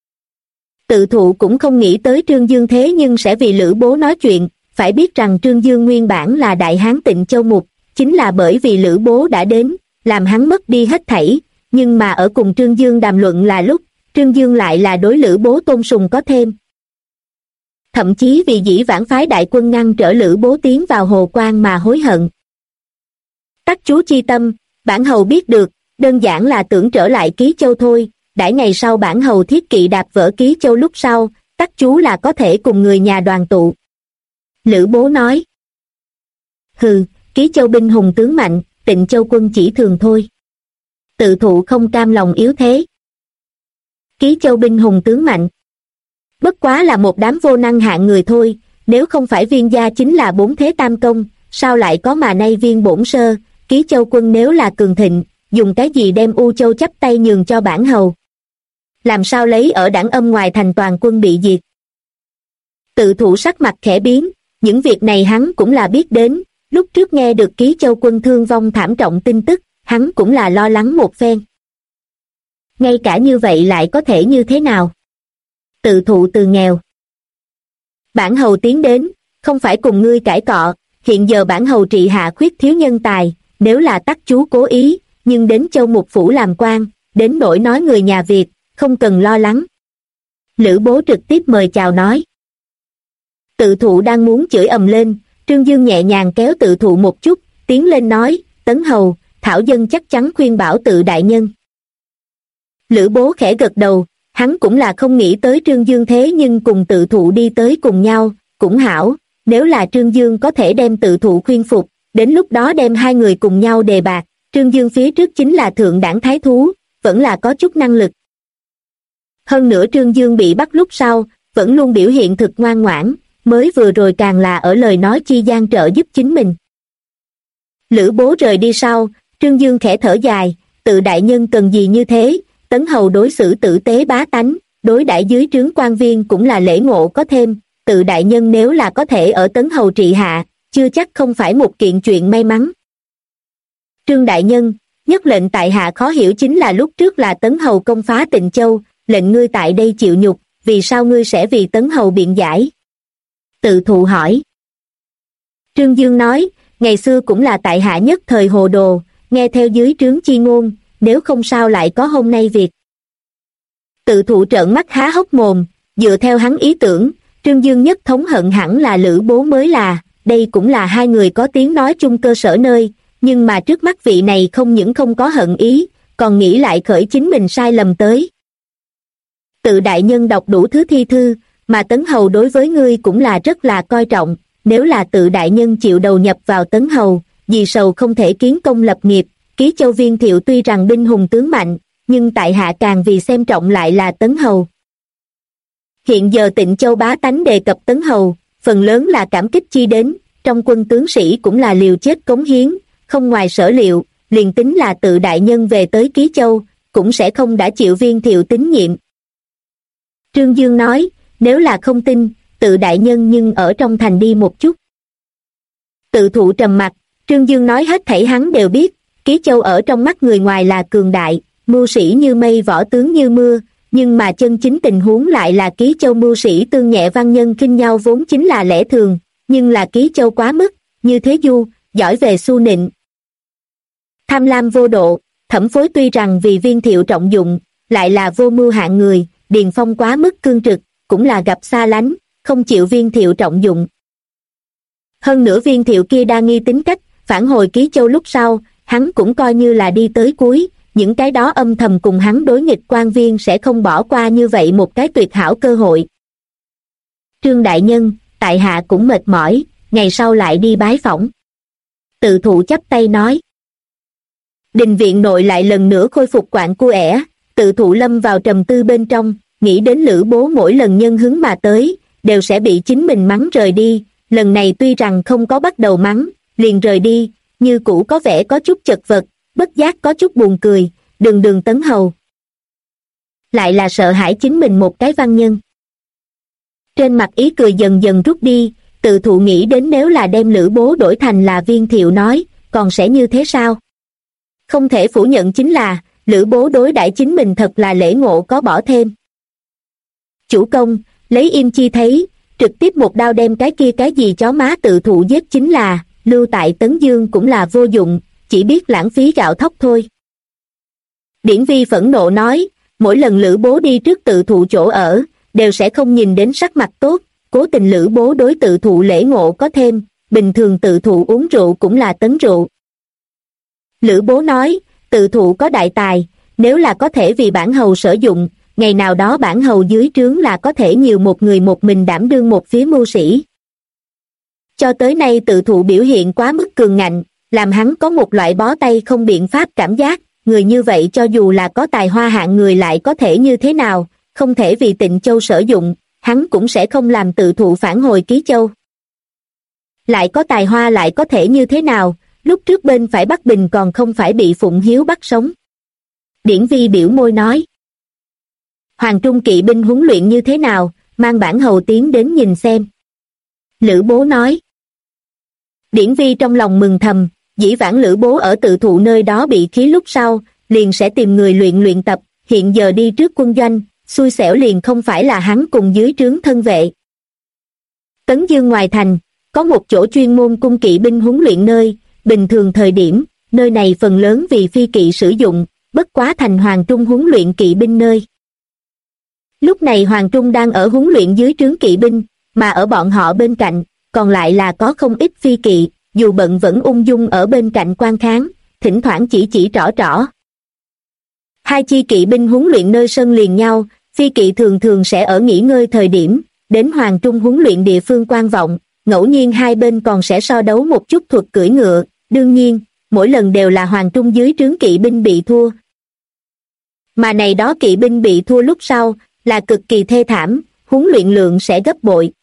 Tự Thụ cũng không nghĩ tới Trương Dương thế nhưng sẽ vì Lữ Bố nói chuyện, phải biết rằng Trương Dương nguyên bản là đại hán Tịnh Châu mục, chính là bởi vì Lữ Bố đã đến, làm hắn mất đi hết thảy, nhưng mà ở cùng Trương Dương đàm luận là lúc, Trương Dương lại là đối Lữ Bố tôn sùng có thêm. Thậm chí vì dĩ vãng phái đại quân ngăn trở Lữ Bố tiến vào Hồ Quan mà hối hận. Tắc chú chi tâm, bản hầu biết được, đơn giản là tưởng trở lại Ký Châu thôi, đãi ngày sau bản hầu thiết kỵ đạp vỡ Ký Châu lúc sau, tắc chú là có thể cùng người nhà đoàn tụ. Lữ Bố nói. Hừ, Ký Châu binh hùng tướng mạnh, Tịnh Châu quân chỉ thường thôi. Tự Thụ không cam lòng yếu thế. Ký Châu binh hùng tướng mạnh. Bất quá là một đám vô năng hạng người thôi, nếu không phải Viên gia chính là bốn thế tam công, sao lại có mà nay Viên bổn sơ, Ký Châu quân nếu là cường thịnh, dùng cái gì đem U Châu chắp tay nhường cho bản hầu. Làm sao lấy ở đảng âm ngoài thành toàn quân bị diệt. Tự Thụ sắc mặt khẽ biến, những việc này hắn cũng là biết đến, lúc trước nghe được Ký Châu quân thương vong thảm trọng tin tức, hắn cũng là lo lắng một phen. Ngay cả như vậy lại có thể như thế nào? Tự Thụ từ nghèo. Bản hầu tiến đến, không phải cùng ngươi cãi cọ, hiện giờ bản hầu trị hạ khuyết thiếu nhân tài, nếu là tắc chú cố ý, nhưng đến Châu Mục Phủ làm quan, đến nỗi nói người nhà Việt, không cần lo lắng. Lữ Bố trực tiếp mời chào nói. Tự Thụ đang muốn chửi ầm lên, Trương Dương nhẹ nhàng kéo Tự Thụ một chút, tiến lên nói, Tấn hầu, thảo dân chắc chắn khuyên bảo Tự đại nhân. Lữ Bố khẽ gật đầu, hắn cũng là không nghĩ tới Trương Dương thế nhưng cùng Tự Thụ đi tới cùng nhau, cũng hảo, nếu là Trương Dương có thể đem Tự Thụ khuyên phục, đến lúc đó đem hai người cùng nhau đề bạc, Trương Dương phía trước chính là thượng đảng thái thú, vẫn là có chút năng lực. Hơn nữa Trương Dương bị bắt lúc sau, vẫn luôn biểu hiện thực ngoan ngoãn, mới vừa rồi càng là ở lời nói chi gian trợ giúp chính mình. Lữ Bố rời đi sau, Trương Dương khẽ thở dài, Tự đại nhân cần gì như thế, Tấn hầu đối xử tử tế bá tánh, đối đãi dưới trướng quan viên cũng là lễ ngộ có thêm, Tự đại nhân nếu là có thể ở Tấn hầu trị hạ, chưa chắc không phải một kiện chuyện may mắn. Trương đại nhân, nhất lệnh tại hạ khó hiểu chính là lúc trước là Tấn hầu công phá Tịnh Châu, lệnh ngươi tại đây chịu nhục, vì sao ngươi sẽ vì Tấn hầu biện giải? Tự thụ hỏi. Trương Dương nói, ngày xưa cũng là tại hạ nhất thời hồ đồ, nghe theo dưới trướng chi ngôn, nếu không sao lại có hôm nay việc. Tự thụ trợn mắt há hốc mồm, dựa theo hắn ý tưởng, Trương Dương nhất thống hận hẳn là Lữ Bố mới là, đây cũng là hai người có tiếng nói chung cơ sở nơi, nhưng mà trước mắt vị này không những không có hận ý, còn nghĩ lại khởi chính mình sai lầm tới. Tự đại nhân đọc đủ thứ thi thư, mà Tấn hầu đối với ngươi cũng là rất là coi trọng, nếu là Tự đại nhân chịu đầu nhập vào Tấn hầu, vì sầu không thể kiến công lập nghiệp, Ký Châu Viên Thiệu tuy rằng binh hùng tướng mạnh, nhưng tại hạ càng vì xem trọng lại là Tấn hầu. Hiện giờ Tịnh Châu bá tánh đề cập Tấn hầu, phần lớn là cảm kích chi đến, trong quân tướng sĩ cũng là liều chết cống hiến, không ngoài sở liệu, liền tính là Tự đại nhân về tới Ký Châu, cũng sẽ không đã chịu Viên Thiệu tín nhiệm. Trương Dương nói, nếu là không tin, Tự đại nhân nhưng ở trong thành đi một chút. Tự thụ trầm mặt, Trương Dương nói hết thảy hắn đều biết, Ký Châu ở trong mắt người ngoài là cường đại, mưu sĩ như mây võ tướng như mưa, nhưng mà chân chính tình huống lại là Ký Châu mưu sĩ tương nhẹ văn nhân khinh nhau vốn chính là lẽ thường, nhưng là Ký Châu quá mức, như thế du, giỏi về su nịnh. Tham lam vô độ, Thẩm Phối tuy rằng vì Viên Thiệu trọng dụng, lại là vô mưu hạng người, Điền Phong quá mức cương trực, cũng là gặp xa lánh, không chịu Viên Thiệu trọng dụng. Hơn nữa Viên Thiệu kia đa nghi tính cách, phản hồi Ký Châu lúc sau, hắn cũng coi như là đi tới cuối, những cái đó âm thầm cùng hắn đối nghịch quan viên sẽ không bỏ qua như vậy một cái tuyệt hảo cơ hội. Trương đại nhân, tại hạ cũng mệt mỏi, ngày sau lại đi bái phỏng. Tự thụ chắp tay nói. Đình viện nội lại lần nữa khôi phục quạng cu ẻ, Tự thụ lâm vào trầm tư bên trong, nghĩ đến Lữ Bố mỗi lần nhân hứng mà tới, đều sẽ bị chính mình mắng rời đi, lần này tuy rằng không có bắt đầu mắng, liền rời đi, như cũ có vẻ có chút chật vật, bất giác có chút buồn cười, đường Tấn hầu. Lại là sợ hãi chính mình một cái văn nhân. Trên mặt ý cười dần dần rút đi, Tự thụ nghĩ đến nếu là đem Lữ Bố đổi thành là Viên Thiệu nói, còn sẽ như thế sao? Không thể phủ nhận chính là, Lữ Bố đối đãi chính mình thật là lễ ngộ có bỏ thêm. Chủ công, lấy im chi thấy, trực tiếp một đao đem cái kia cái gì chó má Tự thụ giết chính là, lưu tại Tấn Dương cũng là vô dụng, chỉ biết lãng phí gạo thóc thôi. Điển Vi phẫn nộ nói, mỗi lần Lữ Bố đi trước Tự thụ chỗ ở, đều sẽ không nhìn đến sắc mặt tốt, cố tình Lữ Bố đối Tự thụ lễ ngộ có thêm, bình thường Tự thụ uống rượu cũng là tấn rượu. Lữ Bố nói, Tự thụ có đại tài, nếu là có thể vì bản hầu sử dụng, ngày nào đó bản hầu dưới trướng là có thể nhiều một người một mình đảm đương một phía mưu sĩ. Cho tới nay Tự thụ biểu hiện quá mức cường ngạnh, làm hắn có một loại bó tay không biện pháp cảm giác, người như vậy cho dù là có tài hoa hạng người lại có thể như thế nào, không thể vì Tịnh Châu sử dụng, hắn cũng sẽ không làm Tự thụ phản hồi Ký Châu. Lại có tài hoa lại có thể như thế nào, lúc trước bên phải Bắc Bình còn không phải bị Phụng Hiếu bắt sống. Điển Vi biểu môi nói. Hoàng Trung kỵ binh huấn luyện như thế nào, mang bản hầu tiến đến nhìn xem. Lữ Bố nói. Điển Vi trong lòng mừng thầm, dĩ vãng Lữ Bố ở Tự thụ nơi đó bị khí lúc sau, liền sẽ tìm người luyện tập, hiện giờ đi trước quân doanh, xui xẻo liền không phải là hắn cùng dưới trướng thân vệ. Tấn Dương ngoài thành, có một chỗ chuyên môn cung kỵ binh huấn luyện nơi, bình thường thời điểm, nơi này phần lớn vì phi kỵ sử dụng, bất quá thành Hoàng Trung huấn luyện kỵ binh nơi. Lúc này Hoàng Trung đang ở huấn luyện dưới trướng kỵ binh, mà ở bọn họ bên cạnh, còn lại là có không ít phi kỵ, dù bận vẫn ung dung ở bên cạnh quan kháng, thỉnh thoảng chỉ trỏ. Hai chi kỵ binh huấn luyện nơi sân liền nhau, phi kỵ thường thường sẽ ở nghỉ ngơi thời điểm, đến Hoàng Trung huấn luyện địa phương quan vọng, ngẫu nhiên hai bên còn sẽ so đấu một chút thuật cưỡi ngựa, đương nhiên, mỗi lần đều là Hoàng Trung dưới trướng kỵ binh bị thua. Mà này đó kỵ binh bị thua lúc sau, là cực kỳ thê thảm, huấn luyện lượng sẽ gấp bội.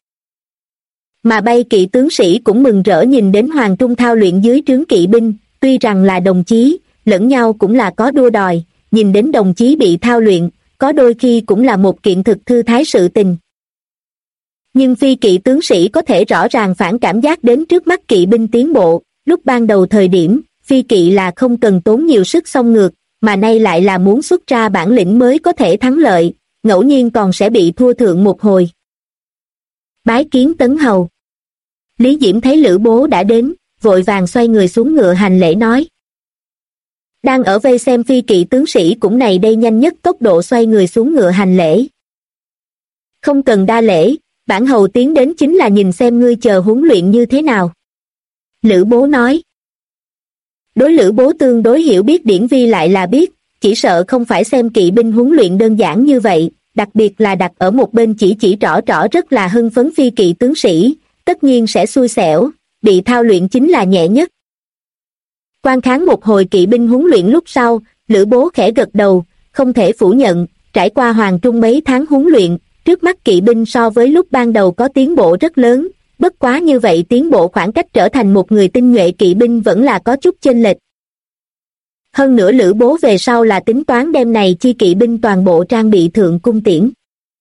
Mà Bay kỵ tướng sĩ cũng mừng rỡ nhìn đến Hoàng Trung thao luyện dưới trướng kỵ binh, tuy rằng là đồng chí, lẫn nhau cũng là có đua đòi, nhìn đến đồng chí bị thao luyện, có đôi khi cũng là một kiện thực thư thái sự tình. Nhưng phi kỵ tướng sĩ có thể rõ ràng phản cảm giác đến trước mắt kỵ binh tiến bộ, lúc ban đầu thời điểm, phi kỵ là không cần tốn nhiều sức xông ngược, mà nay lại là muốn xuất ra bản lĩnh mới có thể thắng lợi, ngẫu nhiên còn sẽ bị thua thượng một hồi. Bái kiến Tấn Hầu. Lý Diễm thấy Lữ Bố đã đến, vội vàng xoay người xuống ngựa hành lễ nói. Đang ở vây xem phi kỵ tướng sĩ cũng này đây nhanh nhất tốc độ xoay người xuống ngựa hành lễ. Không cần đa lễ, bản hầu tiến đến chính là nhìn xem ngươi chờ huấn luyện như thế nào. Lữ Bố nói. Đối Lữ Bố tương đối hiểu biết Điển Vi lại là biết, chỉ sợ không phải xem kỵ binh huấn luyện đơn giản như vậy, đặc biệt là đặt ở một bên chỉ trỏ rất là hưng phấn phi kỵ tướng sĩ, tất nhiên sẽ xui xẻo, bị thao luyện chính là nhẹ nhất. Quan kháng một hồi kỵ binh huấn luyện lúc sau, Lữ Bố khẽ gật đầu, không thể phủ nhận, trải qua Hoàng Trung mấy tháng huấn luyện, trước mắt kỵ binh so với lúc ban đầu có tiến bộ rất lớn, bất quá như vậy tiến bộ khoảng cách trở thành một người tinh nhuệ kỵ binh vẫn là có chút chênh lệch. Hơn nữa Lữ Bố về sau là tính toán đem này chi kỵ binh toàn bộ trang bị thượng cung tiễn.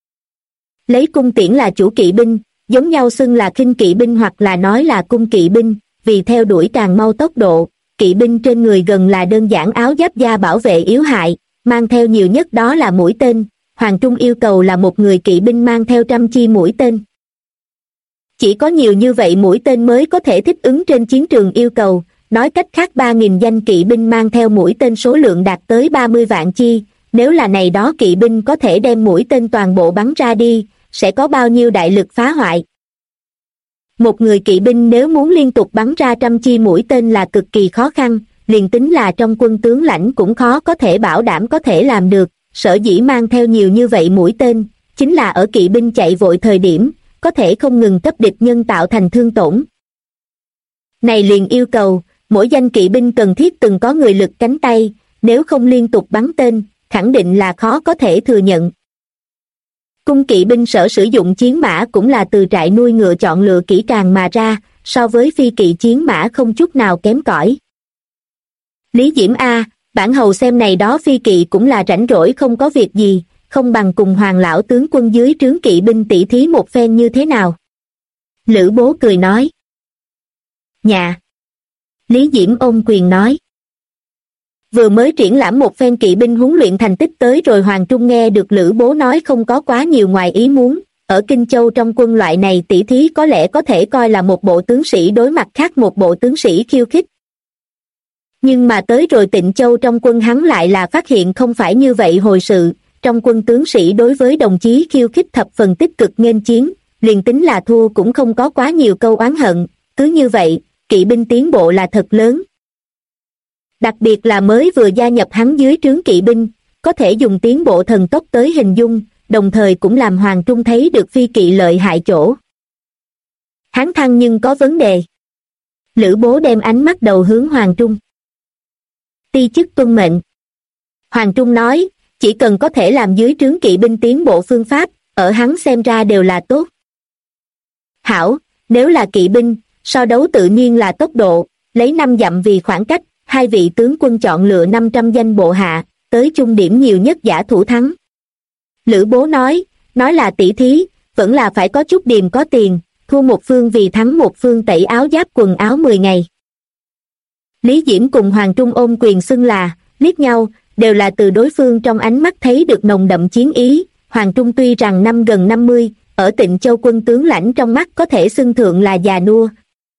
Lấy cung tiễn là chủ kỵ binh, giống nhau xưng là khinh kỵ binh hoặc là nói là cung kỵ binh, vì theo đuổi càng mau tốc độ, kỵ binh trên người gần là đơn giản áo giáp da bảo vệ yếu hại, mang theo nhiều nhất đó là mũi tên, Hoàng Trung yêu cầu là một người kỵ binh mang theo 100 chi mũi tên. Chỉ có nhiều như vậy mũi tên mới có thể thích ứng trên chiến trường yêu cầu, nói cách khác 3.000 danh kỵ binh mang theo mũi tên số lượng đạt tới 30 vạn chi, nếu là này đó kỵ binh có thể đem mũi tên toàn bộ bắn ra đi, sẽ có bao nhiêu đại lực phá hoại. Một người kỵ binh nếu muốn liên tục bắn ra 100 chi mũi tên là cực kỳ khó khăn, liền tính là trong quân tướng lãnh cũng khó có thể bảo đảm có thể làm được, sở dĩ mang theo nhiều như vậy mũi tên, chính là ở kỵ binh chạy vội thời điểm, có thể không ngừng cấp địch nhân tạo thành thương tổn. Này liền yêu cầu, mỗi danh kỵ binh cần thiết từng có người lực cánh tay, nếu không liên tục bắn tên, khẳng định là khó có thể thừa nhận. Cung kỵ binh sở sử dụng chiến mã cũng là từ trại nuôi ngựa chọn lựa kỹ càng mà ra, so với phi kỵ chiến mã không chút nào kém cỏi. Lý Diễm A, bản hầu xem này đó phi kỵ cũng là rảnh rỗi không có việc gì, không bằng cùng Hoàng lão tướng quân dưới trướng kỵ binh tỉ thí một phen như thế nào. Lữ Bố cười nói. Dạ. Lý Diễm ôm quyền nói. Vừa mới triển lãm một phen kỵ binh huấn luyện thành tích tới rồi Hoàng Trung nghe được Lữ Bố nói không có quá nhiều ngoài ý muốn, ở Kinh Châu trong quân loại này tỉ thí có lẽ có thể coi là một bộ tướng sĩ đối mặt khác một bộ tướng sĩ khiêu khích. Nhưng mà tới rồi Tịnh Châu trong quân hắn lại là phát hiện không phải như vậy hồi sự, trong quân tướng sĩ đối với đồng chí khiêu khích thập phần tích cực nghênh chiến, liền tính là thua cũng không có quá nhiều câu oán hận, cứ như vậy, kỵ binh tiến bộ là thật lớn. Đặc biệt là mới vừa gia nhập hắn dưới trướng kỵ binh, có thể dùng tiến bộ thần tốc tới hình dung, đồng thời cũng làm Hoàng Trung thấy được phi kỵ lợi hại chỗ. Hắn thăng nhưng có vấn đề. Lữ Bố đem ánh mắt đầu hướng Hoàng Trung. Ti chức tuân mệnh. Hoàng Trung nói, chỉ cần có thể làm dưới trướng kỵ binh tiến bộ phương pháp, ở hắn xem ra đều là tốt. Hảo, nếu là kỵ binh, so đấu tự nhiên là tốc độ, lấy 5 dặm vì khoảng cách, hai vị tướng quân chọn lựa 500 danh bộ hạ, tới chung điểm nhiều nhất giả thủ thắng. Lữ Bố nói là tỷ thí, vẫn là phải có chút điềm có tiền, thua một phương vì thắng một phương tẩy áo giáp quần áo 10 ngày. Lý Diễm cùng Hoàng Trung ôm quyền xưng là, liếc nhau, đều là từ đối phương trong ánh mắt thấy được nồng đậm chiến ý. Hoàng Trung tuy rằng năm gần 50, ở Tịnh Châu quân tướng lãnh trong mắt có thể xưng thượng là già nua.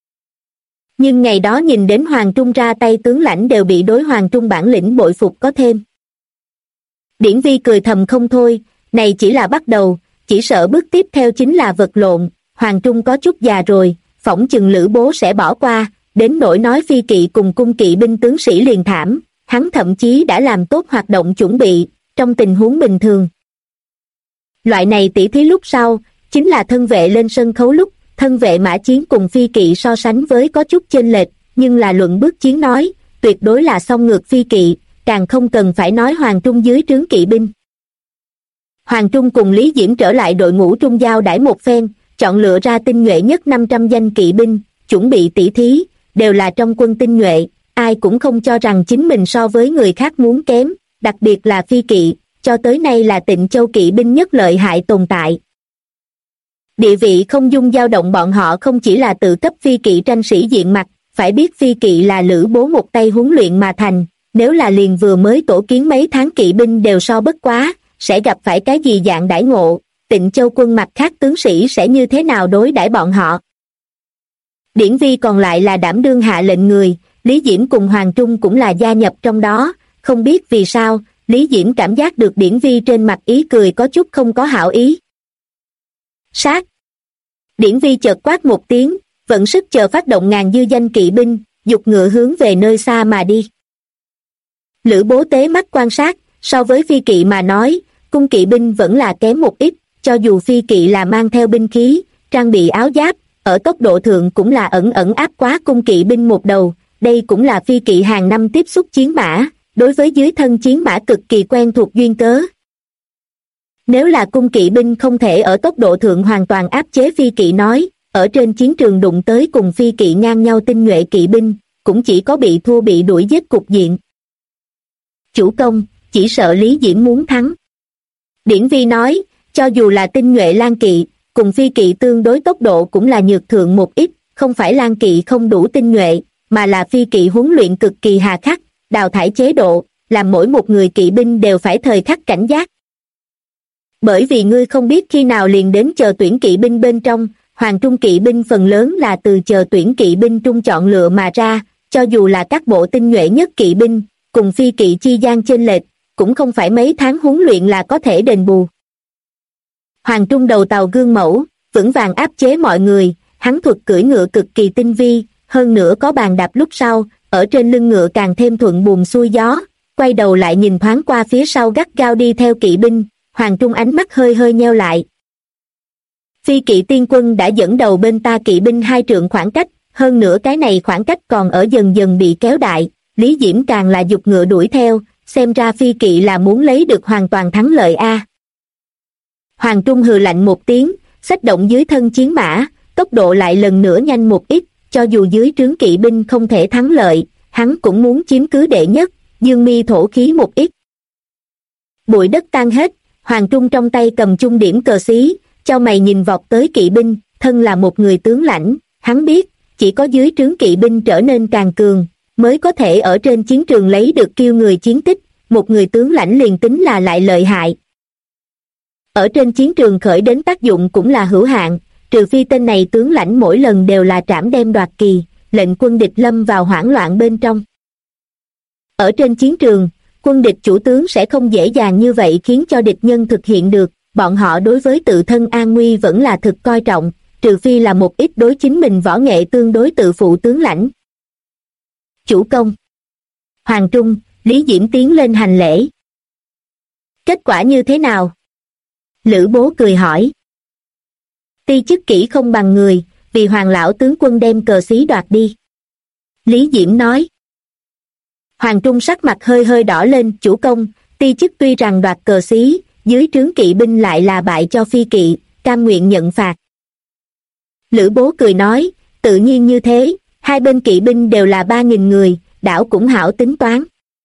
Nhưng ngày đó nhìn đến Hoàng Trung ra tay tướng lãnh đều bị đối Hoàng Trung bản lĩnh bội phục có thêm. Điển Vi cười thầm không thôi, này chỉ là bắt đầu, chỉ sợ bước tiếp theo chính là vật lộn, Hoàng Trung có chút già rồi, phỏng chừng Lữ Bố sẽ bỏ qua, đến nỗi nói phi kỵ cùng cung kỵ binh tướng sĩ liền thảm, hắn thậm chí đã làm tốt hoạt động chuẩn bị, trong tình huống bình thường. Loại này tỉ thí lúc sau, chính là thân vệ lên sân khấu lúc, thân vệ mã chiến cùng phi kỵ so sánh với có chút chênh lệch, nhưng là luận bước chiến nói, tuyệt đối là song ngược phi kỵ, càng không cần phải nói Hoàng Trung dưới trướng kỵ binh. Hoàng Trung cùng Lý Diễm trở lại đội ngũ trung giao đãi một phen, chọn lựa ra tinh nhuệ nhất 500 danh kỵ binh, chuẩn bị tỉ thí, đều là trong quân tinh nhuệ, ai cũng không cho rằng chính mình so với người khác muốn kém, đặc biệt là phi kỵ, cho tới nay là Tịnh Châu kỵ binh nhất lợi hại tồn tại. Địa vị không dung dao động, bọn họ không chỉ là tự cấp phi kỵ tranh sĩ diện mặt, phải biết phi kỵ là Lữ Bố một tay huấn luyện mà thành, nếu là liền vừa mới tổ kiến mấy tháng kỵ binh đều so bất quá, sẽ gặp phải cái gì dạng đãi ngộ, Tịnh Châu quân mặt khác tướng sĩ sẽ như thế nào đối đãi bọn họ. Điển Vi còn lại là đảm đương hạ lệnh người, Lý Diễm cùng Hoàng Trung cũng là gia nhập trong đó, không biết vì sao, Lý Diễm cảm giác được Điển Vi trên mặt ý cười có chút không có hảo ý. Sát! Điển Vi chợt quát một tiếng, vận sức chờ phát động ngàn dư danh kỵ binh, giục ngựa hướng về nơi xa mà đi. Lữ Bố tế mắt quan sát, so với phi kỵ mà nói, cung kỵ binh vẫn là kém một ít, cho dù phi kỵ là mang theo binh khí, trang bị áo giáp, ở tốc độ thượng cũng là ẩn ẩn áp quá cung kỵ binh một đầu, đây cũng là phi kỵ hàng năm tiếp xúc chiến mã, đối với dưới thân chiến mã cực kỳ quen thuộc duyên cớ. Nếu là cung kỵ binh không thể ở tốc độ thượng hoàn toàn áp chế phi kỵ nói, ở trên chiến trường đụng tới cùng phi kỵ ngang nhau tinh nhuệ kỵ binh, cũng chỉ có bị thua bị đuổi giết cục diện. Chủ công, chỉ sợ Lý Diễm muốn thắng. Điển Vi nói, cho dù là tinh nhuệ lang kỵ, cùng phi kỵ tương đối tốc độ cũng là nhược thượng một ít, không phải lang kỵ không đủ tinh nhuệ, mà là phi kỵ huấn luyện cực kỳ hà khắc, đào thải chế độ, làm mỗi một người kỵ binh đều phải thời khắc cảnh giác. Bởi vì ngươi không biết khi nào liền đến chờ tuyển kỵ binh bên trong, Hoàng Trung kỵ binh phần lớn là từ chờ tuyển kỵ binh trung chọn lựa mà ra, cho dù là các bộ tinh nhuệ nhất kỵ binh, cùng phi kỵ chi gian chênh lệch, cũng không phải mấy tháng huấn luyện là có thể đền bù. Hoàng Trung đầu tàu gương mẫu, vững vàng áp chế mọi người, hắn thuật cưỡi ngựa cực kỳ tinh vi, hơn nữa có bàn đạp lúc sau, ở trên lưng ngựa càng thêm thuận buồm xuôi gió, quay đầu lại nhìn thoáng qua phía sau gắt gao đi theo kỵ binh, Hoàng Trung ánh mắt hơi hơi nheo lại. Phi kỵ tiên quân đã dẫn đầu bên ta kỵ binh 2 trượng khoảng cách, hơn nữa cái này khoảng cách còn ở dần dần bị kéo đại, Lý Diễm càng là giục ngựa đuổi theo, xem ra phi kỵ là muốn lấy được hoàn toàn thắng lợi a. Hoàng Trung hừ lạnh một tiếng, xách động dưới thân chiến mã, tốc độ lại lần nữa nhanh một ít, cho dù dưới trướng kỵ binh không thể thắng lợi, hắn cũng muốn chiếm cứ đệ nhất, dương mi thổ khí một ít. Bụi đất tan hết, Hoàng Trung trong tay cầm chung điểm cờ xí, chau mày nhìn vọt tới kỵ binh, thân là một người tướng lãnh, hắn biết, chỉ có dưới trướng kỵ binh trở nên càng cường, mới có thể ở trên chiến trường lấy được kêu người chiến tích, một người tướng lãnh liền tính là lại lợi hại. Ở trên chiến trường khởi đến tác dụng cũng là hữu hạn, trừ phi tên này tướng lãnh mỗi lần đều là trảm đem đoạt kỳ, lệnh quân địch lâm vào hoảng loạn bên trong. Ở trên chiến trường, quân địch chủ tướng sẽ không dễ dàng như vậy khiến cho địch nhân thực hiện được, bọn họ đối với tự thân an nguy vẫn là thực coi trọng, trừ phi là một ít đối chính mình võ nghệ tương đối tự phụ tướng lãnh. Chủ công. Hoàng Trung, Lý Diễm tiến lên hành lễ. Kết quả như thế nào? Lữ Bố cười hỏi. Ti chức kỹ không bằng người, vì Hoàng lão tướng quân đem cờ xí đoạt đi. Lý Diễm nói. Hoàng Trung sắc mặt hơi hơi đỏ lên, chủ công, ti chức tuy rằng đoạt cờ xí, dưới trướng kỵ binh lại là bại cho phi kỵ, cam nguyện nhận phạt. Lữ Bố cười nói, tự nhiên như thế, hai bên kỵ binh đều là 3.000 người, đảo cũng hảo tính toán.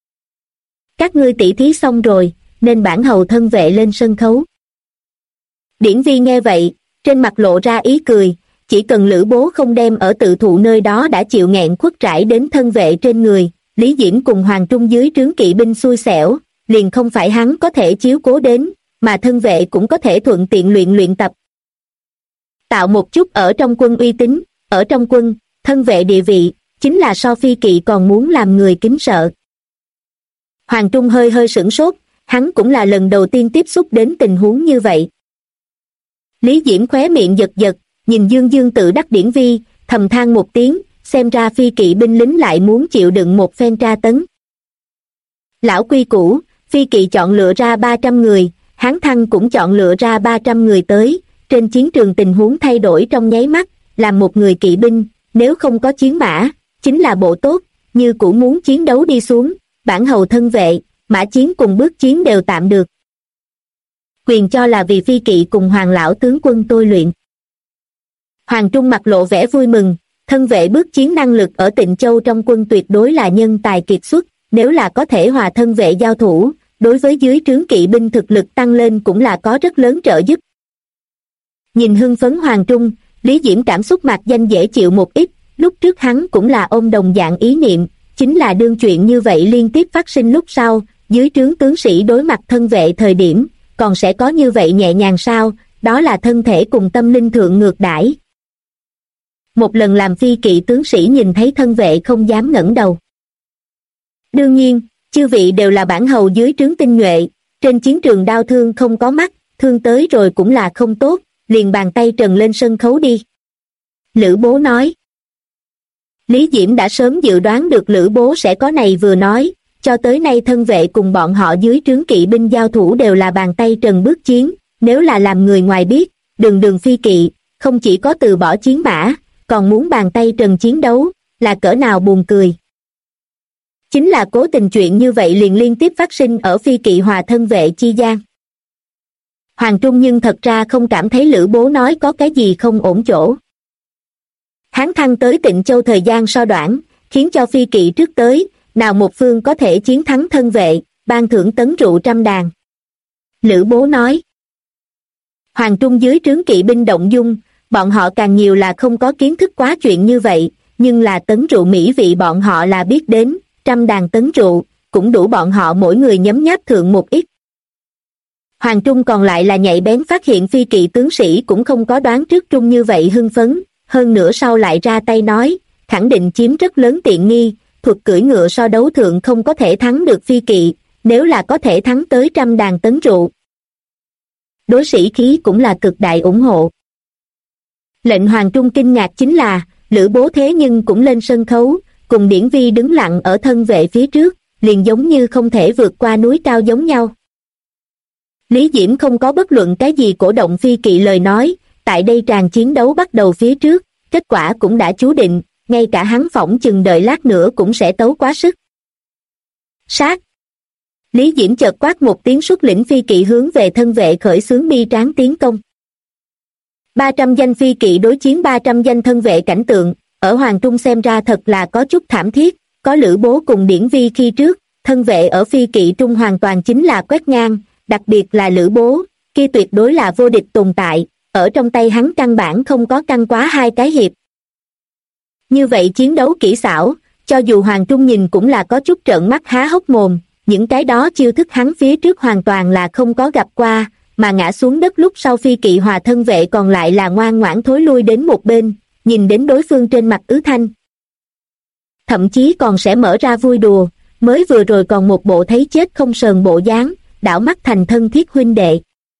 Các ngươi tỉ thí xong rồi, nên bản hầu thân vệ lên sân khấu. Điển Vi nghe vậy, trên mặt lộ ra ý cười, chỉ cần Lữ Bố không đem ở tự thụ nơi đó đã chịu nghẹn khuất trải đến thân vệ trên người, Lý Diễm cùng Hoàng Trung dưới trướng kỵ binh xui xẻo, liền không phải hắn có thể chiếu cố đến, mà thân vệ cũng có thể thuận tiện luyện tập. Tạo một chút ở trong quân uy tín, ở trong quân, thân vệ địa vị, chính là so phi kỵ còn muốn làm người kính sợ. Hoàng Trung hơi hơi sửng sốt, hắn cũng là lần đầu tiên tiếp xúc đến tình huống như vậy. Lý Diễm khóe miệng giật giật, nhìn Dương Dương tự đắc Điển Vi, thầm than một tiếng, xem ra phi kỵ binh lính lại muốn chịu đựng một phen tra tấn. Lão quy củ, phi kỵ chọn lựa ra 300 người, Hán Thăng cũng chọn lựa ra 300 người tới, trên chiến trường tình huống thay đổi trong nháy mắt, làm một người kỵ binh, nếu không có chiến mã, chính là bộ tốt, như cũ muốn chiến đấu đi xuống, bản hầu thân vệ, mã chiến cùng bước chiến đều tạm được. quyền cho là vì phi kỵ cùng Hoàng lão tướng quân tôi luyện. Hoàng Trung mặt lộ vẻ vui mừng, thân vệ bước chiến năng lực ở Tịnh Châu trong quân tuyệt đối là nhân tài kiệt xuất, nếu là có thể hòa thân vệ giao thủ, đối với dưới trướng kỵ binh thực lực tăng lên cũng là có rất lớn trợ giúp. Nhìn hưng phấn Hoàng Trung, Lý Diễm cảm xúc mạc danh dễ chịu một ít, lúc trước hắn cũng là ôm đồng dạng ý niệm, chính là đương chuyện như vậy liên tiếp phát sinh lúc sau, dưới trướng tướng sĩ đối mặt thân vệ thời điểm, còn sẽ có như vậy nhẹ nhàng sao, đó là thân thể cùng tâm linh thượng ngược đãi. Một lần làm phi kỵ tướng sĩ nhìn thấy thân vệ không dám ngẩng đầu. Đương nhiên, chư vị đều là bản hầu dưới trướng tinh nhuệ, trên chiến trường đau thương không có mắt, thương tới rồi cũng là không tốt, liền bàn tay trần lên sân khấu đi. Lữ Bố nói. Lý Diễm đã sớm dự đoán được Lữ Bố sẽ có này vừa nói, cho tới nay thân vệ cùng bọn họ dưới trướng kỵ binh giao thủ đều là bàn tay trần bước chiến, nếu là làm người ngoài biết, đường phi kỵ, không chỉ có từ bỏ chiến mã, còn muốn bàn tay trần chiến đấu, là cỡ nào buồn cười. Chính là cố tình chuyện như vậy liền liên tiếp phát sinh ở phi kỵ hòa thân vệ chi gian. Hoàng Trung nhưng thật ra không cảm thấy Lữ Bố nói có cái gì không ổn chỗ. Hán thăng tới Tịnh Châu thời gian so đoạn, khiến cho phi kỵ trước tới, nào một phương có thể chiến thắng thân vệ, ban thưởng tấn rượu 100 đàn. Lữ Bố nói. Hoàng Trung dưới trướng kỵ binh động dung, bọn họ càng nhiều là không có kiến thức quá chuyện như vậy, nhưng là tấn rượu mỹ vị bọn họ là biết đến, 100 đàn tấn rượu, cũng đủ bọn họ mỗi người nhấm nháp thượng một ít. Hoàng Trung còn lại là nhạy bén phát hiện phi kỵ tướng sĩ cũng không có đoán trước Trung như vậy hưng phấn, hơn nữa sau lại ra tay nói, khẳng định chiếm rất lớn tiện nghi, thuật cưỡi ngựa so đấu thượng không có thể thắng được phi kỵ, nếu là có thể thắng tới 100 đàn tấn rượu. Đối sĩ khí cũng là cực đại ủng hộ. Lệnh Hoàng Trung kinh ngạc chính là, Lữ Bố thế nhưng cũng lên sân khấu, cùng Điển Vi đứng lặng ở thân vệ phía trước, liền giống như không thể vượt qua núi cao giống nhau. Lý Diễm không có bất luận cái gì cổ động phi kỵ lời nói, tại đây tràng chiến đấu bắt đầu phía trước, kết quả cũng đã chú định, ngay cả hắn phỏng chừng đợi lát nữa cũng sẽ tấu quá sức. Sát! Lý Diễm chợt quát một tiếng xuất lĩnh phi kỵ hướng về thân vệ khởi xướng bi tráng tiến công. 300 danh phi kỵ đối chiến 300 danh thân vệ cảnh tượng, ở Hoàng Trung xem ra thật là có chút thảm thiết, có Lữ Bố cùng Điển Vi khi trước, thân vệ ở phi kỵ trung hoàn toàn chính là quét ngang, đặc biệt là Lữ Bố, kia tuyệt đối là vô địch tồn tại, ở trong tay hắn căn bản không có căn quá 2 cái hiệp. Như vậy chiến đấu kỹ xảo, cho dù Hoàng Trung nhìn cũng là có chút trợn mắt há hốc mồm, những cái đó chiêu thức hắn phía trước hoàn toàn là không có gặp qua, mà ngã xuống đất lúc sau phi kỵ hòa thân vệ còn lại là ngoan ngoãn thối lui đến một bên, nhìn đến đối phương trên mặt ứ thanh. Thậm chí còn sẽ mở ra vui đùa, mới vừa rồi còn một bộ thấy chết không sờn bộ dáng, đảo mắt thành thân thiết huynh đệ.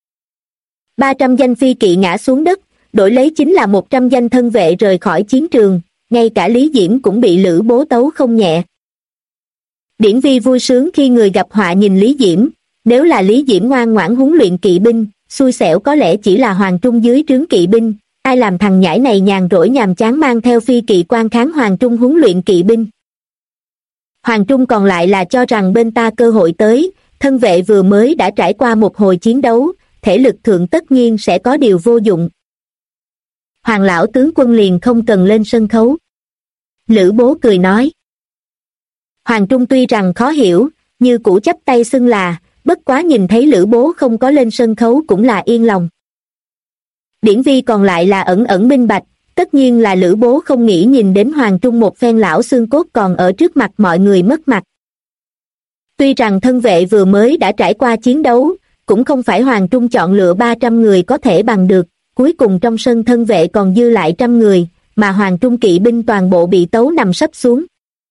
300 danh phi kỵ ngã xuống đất, đổi lấy chính là 100 danh thân vệ rời khỏi chiến trường, ngay cả Lý Diễm cũng bị Lữ Bố tấu không nhẹ. Điển Vi vui sướng khi người gặp họa nhìn Lý Diễm, nếu là Lý Diễm ngoan ngoãn huấn luyện kỵ binh, xui xẻo có lẽ chỉ là Hoàng Trung dưới trướng kỵ binh, ai làm thằng nhãi này nhàn rỗi nhàm chán mang theo phi kỵ quan kháng Hoàng Trung huấn luyện kỵ binh. Hoàng Trung còn lại là cho rằng bên ta cơ hội tới, thân vệ vừa mới đã trải qua một hồi chiến đấu, thể lực thượng tất nhiên sẽ có điều vô dụng. Hoàng lão tướng quân liền không cần lên sân khấu. Lữ Bố cười nói. Hoàng Trung tuy rằng khó hiểu, như cũ chắp tay xưng là, bất quá nhìn thấy Lữ Bố không có lên sân khấu cũng là yên lòng. Điển Vi còn lại là ẩn ẩn minh bạch, tất nhiên là Lữ Bố không nghĩ nhìn đến Hoàng Trung một phen lão xương cốt còn ở trước mặt mọi người mất mặt. Tuy rằng thân vệ vừa mới đã trải qua chiến đấu, cũng không phải Hoàng Trung chọn lựa 300 người có thể bằng được, cuối cùng trong sân thân vệ còn dư lại 100 người, mà Hoàng Trung kỵ binh toàn bộ bị tấu nằm sấp xuống.